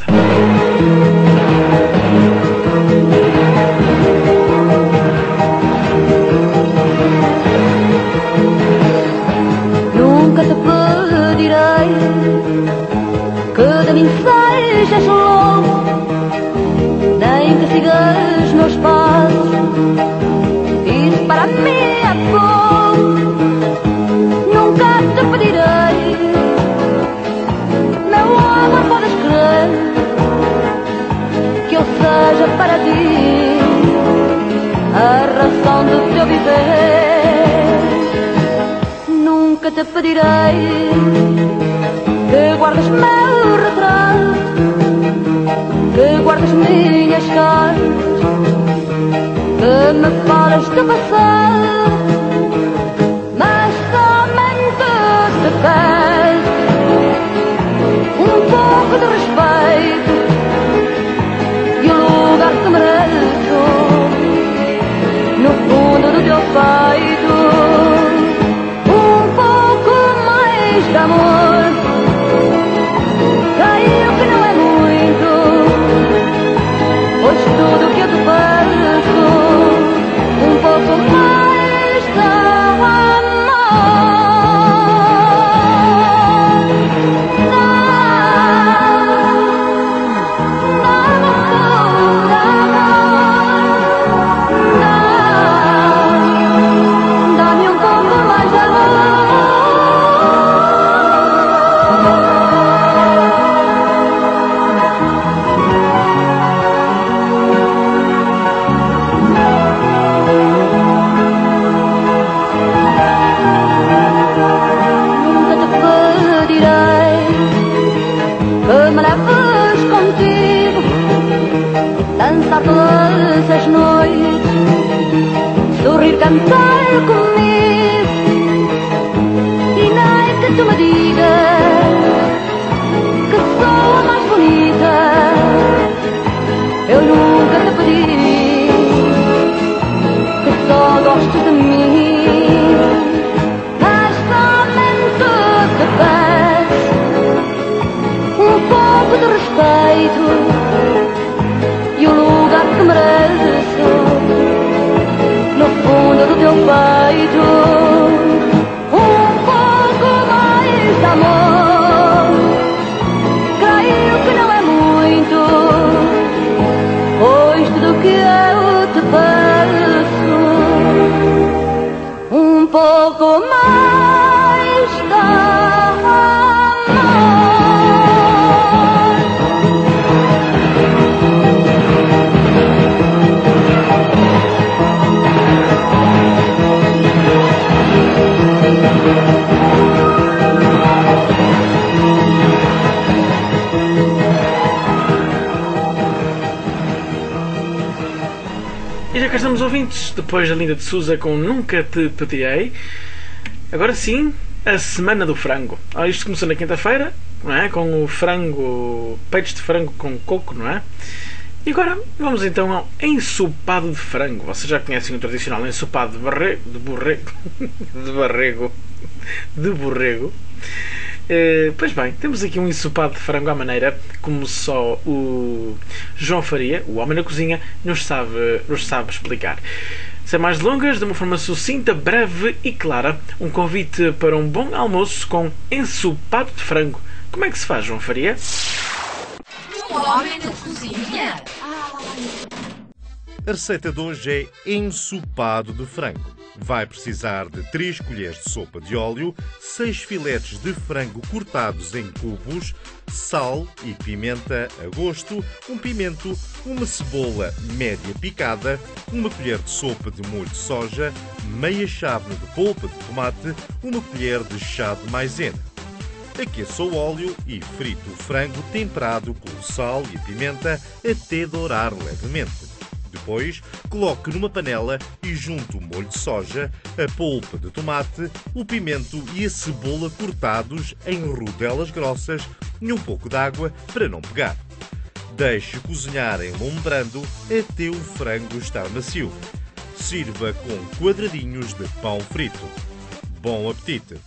Nunca te pedirei que de mim sejas longe, nem que sigas meus passos. Isso para mim é bom. Nunca te pedirei, meu amor, podes crer que eu seja para ti a razão do teu viver. Nunca te pedirei que guardes meu retrato, que guardes minhas cartas, que me falas do passado, mas somente te peço um pouco de respeito e o lugar que mereço no fundo do teu peito. Um pouco mais de amor, creio que não é muito, pois tudo que eu te peço, um pouco mais de amor. Dá-me um pouco mais de amor. Dançar todas as noites, sorrir, cantar comigo, e nem que tu me digas que sou a mais bonita, eu nunca te pedi que só gostes de mim, mas somente te peço um pouco de respeito e o lugar que mereço no fundo do teu peito. Um pouco mais de amor, creio que não é muito, pois tudo que eu te peço, um pouco mais de amor. E já cá estamos, ouvintes, depois da Linda de Souza com Nunca Te Pedirei. Agora sim, a Semana do Frango. Ah, isto começou na quinta-feira, não é? Com o frango, peitos de frango com coco, não é? E agora vamos então ao ensopado de frango. Vocês já conhecem o tradicional ensopado de barrego, de borrego, de barrego, de borrego. Uh, pois bem, temos aqui um ensopado de frango à maneira como só o João Faria, o homem na cozinha, nos sabe, nos sabe explicar. Sem mais delongas, de uma forma sucinta, breve e clara, um convite para um bom almoço com ensopado de frango. Como é que se faz, João Faria? Um homem na cozinha. A receita de hoje é ensopado de frango. Vai precisar de três colheres de sopa de óleo, seis filetes de frango cortados em cubos, sal e pimenta a gosto, um pimento, uma cebola média picada, uma colher de sopa de molho de soja, meia chávena de polpa de tomate, uma colher de chá de maisena. Aqueça o óleo e frite o frango temperado com sal e pimenta até dourar levemente. Depois, coloque numa panela e junte o molho de soja, a polpa de tomate, o pimento e a cebola cortados em rodelas grossas e um pouco de água para não pegar. Deixe cozinhar enlumbrando até o frango estar macio. Sirva com quadradinhos de pão frito. Bom apetite!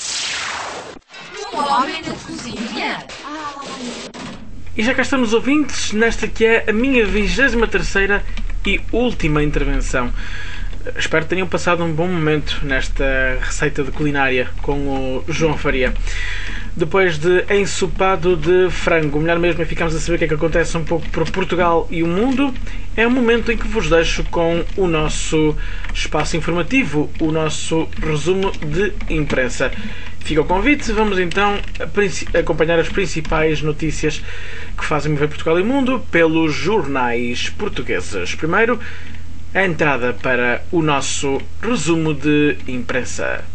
Um homem na cozinha. E já cá estamos, ouvintes, nesta que é a minha vigésima terceira e última intervenção. Espero que tenham passado um bom momento nesta receita de culinária com o João Faria. Depois de ensopado de frango, melhor mesmo é ficarmos a saber o que é que acontece um pouco por Portugal e o mundo, é o momento em que vos deixo com o nosso espaço informativo, o nosso resumo de imprensa. Fica o convite, vamos então acompanhar as principais notícias que fazem mover Portugal e o mundo pelos jornais portugueses. Primeiro, a entrada para o nosso resumo de imprensa.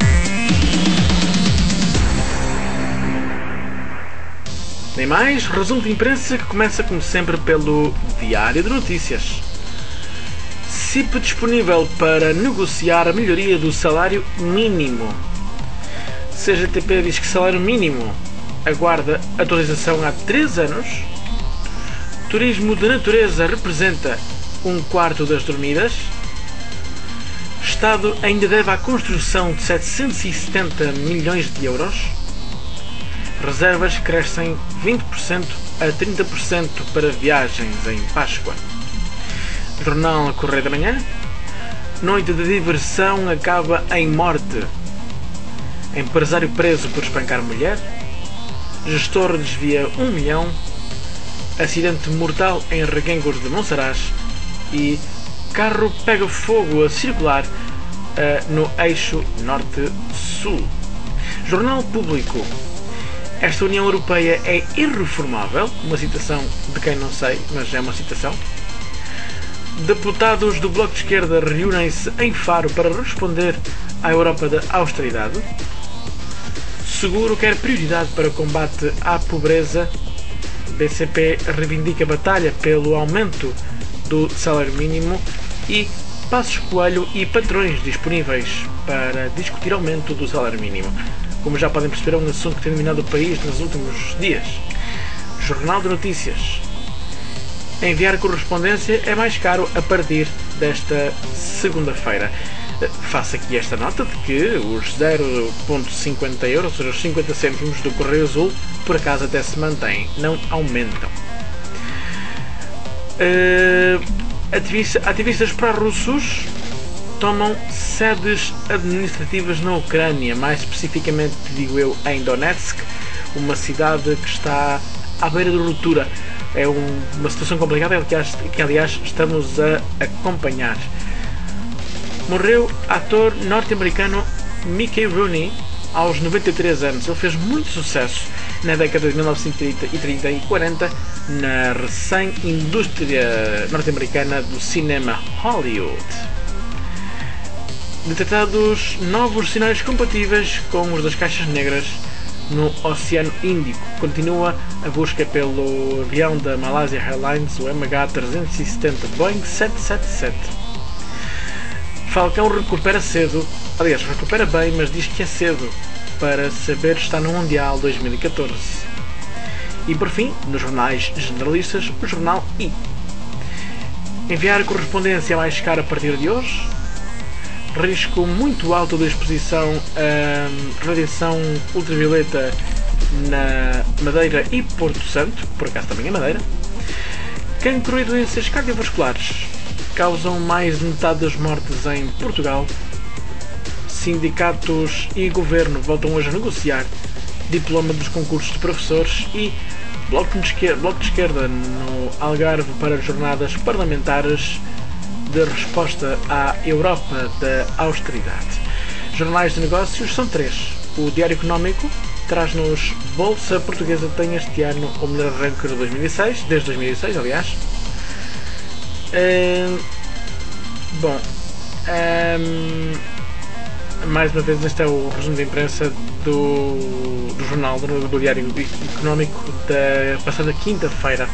Nem mais, resumo de imprensa que começa como sempre pelo Diário de Notícias. C I P disponível para negociar a melhoria do salário mínimo. C G T P diz que salário mínimo aguarda atualização há três anos. Turismo de natureza representa um quarto das dormidas. Estado ainda deve à construção de setecentos e setenta milhões de euros. Reservas crescem vinte por cento a trinta por cento para viagens em Páscoa. Jornal Correio da Manhã. Noite de diversão acaba em morte. Empresário preso por espancar mulher. Gestor desvia um milhão. Acidente mortal em Reguengos de Monsaraz. E carro pega fogo a circular uh, no eixo norte-sul. Jornal Público. Esta União Europeia é irreformável. Uma citação de quem não sei, mas é uma citação. Deputados do Bloco de Esquerda reúnem-se em Faro para responder à Europa da austeridade. Seguro quer prioridade para o combate à pobreza. B C P reivindica a batalha pelo aumento do salário mínimo. E Passos Coelho e patrões disponíveis para discutir aumento do salário mínimo. Como já podem perceber, é um assunto que tem dominado o país nos últimos dias. Jornal de Notícias. Enviar correspondência é mais caro a partir desta segunda-feira. Faço aqui esta nota de que os zero vírgula cinquenta euros, ou seja, os cinquenta cêntimos do Correio Azul, por acaso até se mantêm, não aumentam. Uh, ativista, ativistas pró-russos tomam sedes administrativas na Ucrânia, mais especificamente, digo eu, em Donetsk, uma cidade que está à beira de ruptura. É um, uma situação complicada que, que, aliás, estamos a acompanhar. Morreu ator norte-americano Mickey Rooney aos noventa e três anos. Ele fez muito sucesso na década de mil novecentos e trinta e quarenta na recém-indústria norte-americana do cinema Hollywood. Detectados novos sinais compatíveis com os das caixas negras no Oceano Índico. Continua a busca pelo avião da Malaysia Airlines, o M H trezentos e setenta Boeing sete sete sete. Falcão recupera cedo, aliás, recupera bem, mas diz que é cedo para saber estar no Mundial dois mil e catorze. E por fim, nos jornais generalistas, o jornal I. Enviar correspondência mais cara a partir de hoje. Risco muito alto de exposição a radiação ultravioleta na Madeira e Porto Santo, por acaso também é Madeira. Cancro e doenças cardiovasculares causam mais de metade das mortes em Portugal. Sindicatos e governo voltam hoje a negociar diploma dos concursos de professores e bloco de esquerda, bloco de esquerda no Algarve para jornadas parlamentares de resposta à Europa da austeridade. Jornais de negócios são três. O Diário Económico traz-nos Bolsa Portuguesa tem este ano o melhor arranque de dois mil e seis, desde dois mil e seis, aliás. Uh, bom, um, mais uma vez este é o resumo de imprensa do, do jornal, do, do Diário Económico da passada quinta-feira.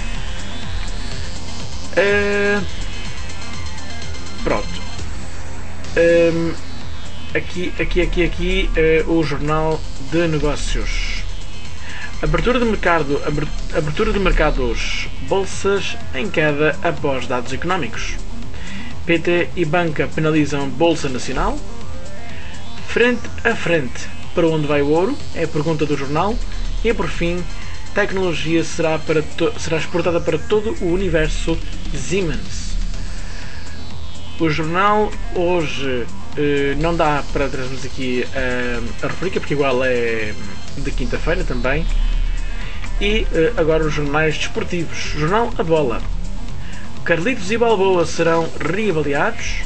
Uh, Pronto. Um, aqui, aqui, aqui, aqui uh, o jornal de negócios. Abertura de mercado, abertura de mercados, bolsas em queda após dados económicos. P T e banca penalizam Bolsa Nacional. Frente a frente, para onde vai o ouro? É a pergunta do jornal. E por fim, tecnologia será, para será exportada para todo o universo Siemens. O jornal hoje eh, não dá para trazermos aqui eh, a rubrica, porque igual é de quinta-feira também. E eh, agora os jornais desportivos. Jornal A Bola. Carlitos e Balboa serão reavaliados.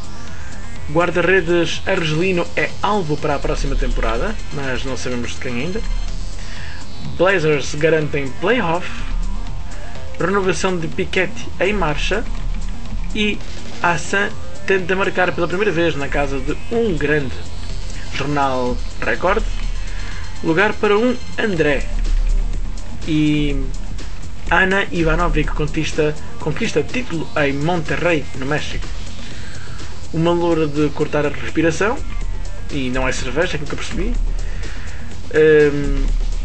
Guarda-redes Argelino é alvo para a próxima temporada, mas não sabemos de quem ainda. Blazers garantem playoff. Renovação de Piquet em marcha. E a Sam tenta marcar pela primeira vez na casa de um grande. Jornal Record. Lugar para um André. E Ana Ivanovic conquista, conquista título em Monterrey, no México. Uma loura de cortar a respiração. E não é cerveja, é aquilo que eu percebi. Um,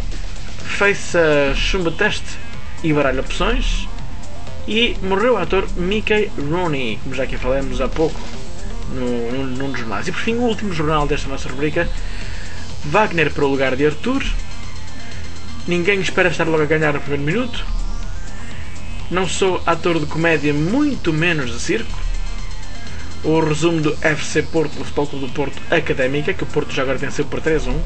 Fez a chumba teste e baralha opções. E morreu o ator Mickey Rooney, como já aqui falamos há pouco no, num, num dos jornais. E por fim, o último jornal desta nossa rubrica. Wagner para o lugar de Arthur. Ninguém espera estar logo a ganhar no primeiro minuto. Não sou ator de comédia, muito menos de circo. O resumo do F C Porto, do Futebol Clube do Porto Académica, que o Porto já agora venceu por três a um.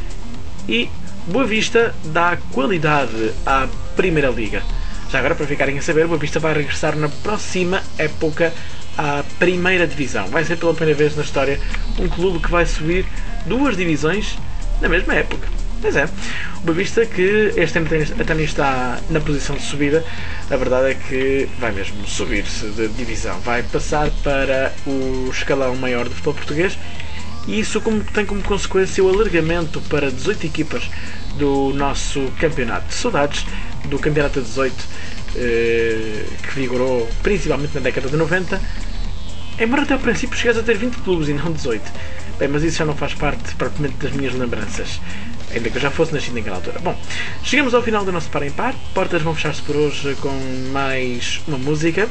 E Boa Vista dá qualidade à Primeira Liga. Já agora, para ficarem a saber, o Boa Vista vai regressar na próxima época à Primeira Divisão. Vai ser pela primeira vez na história um clube que vai subir duas divisões na mesma época. Pois é, o Boa Vista, que este ano até nem está na posição de subida, a verdade é que vai mesmo subir-se de divisão. Vai passar para o escalão maior do futebol português e isso como, tem como consequência o alargamento para dezoito equipas do nosso campeonato. Saudades do campeonato dezoito, eh, que vigorou principalmente na década de noventa, embora até ao princípio chegasse a ter vinte clubes e não dezoito. Bem, mas isso já não faz parte propriamente das minhas lembranças, ainda que eu já fosse nascido naquela altura. Bom, chegamos ao final do nosso Par em Par. Portas vão fechar-se por hoje com mais uma música.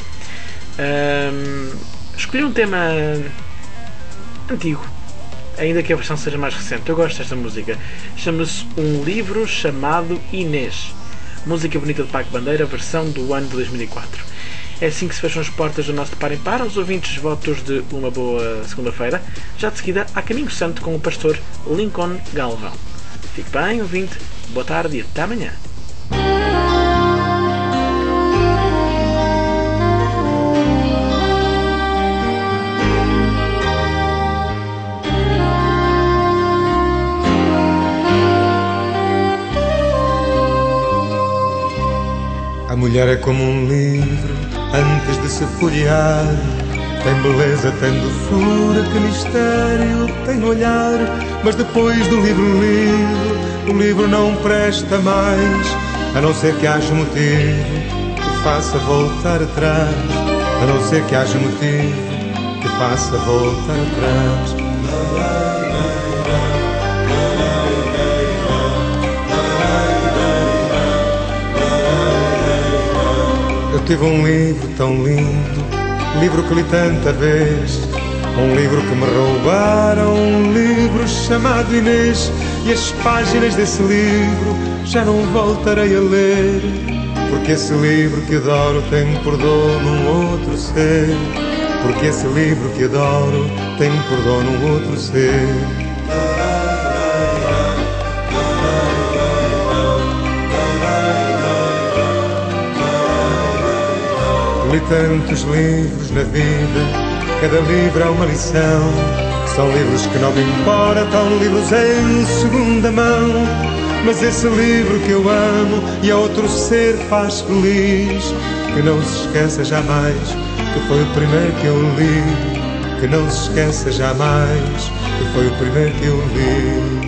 Um, escolhi um tema antigo, ainda que a versão seja mais recente. Eu gosto desta música. Chama-se Um Livro Chamado Inês. Música bonita de Paco Bandeira, versão do ano de dois mil e quatro. É assim que se fecham as portas do nosso Par em Par. Aos ouvintes, votos de uma boa segunda-feira. Já de seguida, a Caminho Santo com o pastor Lincoln Galvão. Fique bem, ouvinte. Boa tarde e até amanhã. A mulher é como um livro antes de se folhear. Tem beleza, tem doçura, que mistério tem no olhar. Mas depois do livro lido, o livro não presta mais, a não ser que haja motivo que faça voltar atrás. A não ser que haja motivo que faça voltar atrás. Eu tive um livro tão lindo, livro que li tanta vez, um livro que me roubaram, um livro chamado Inês, e as páginas desse livro já não voltarei a ler, porque esse livro que adoro tem por dono um outro ser, porque esse livro que adoro tem por dono um outro ser. Li tantos livros na vida, cada livro é uma lição. São livros que não me importam, livros em segunda mão. Mas esse livro que eu amo e a outro ser faz feliz, que não se esqueça jamais que foi o primeiro que eu li, que não se esqueça jamais que foi o primeiro que eu li.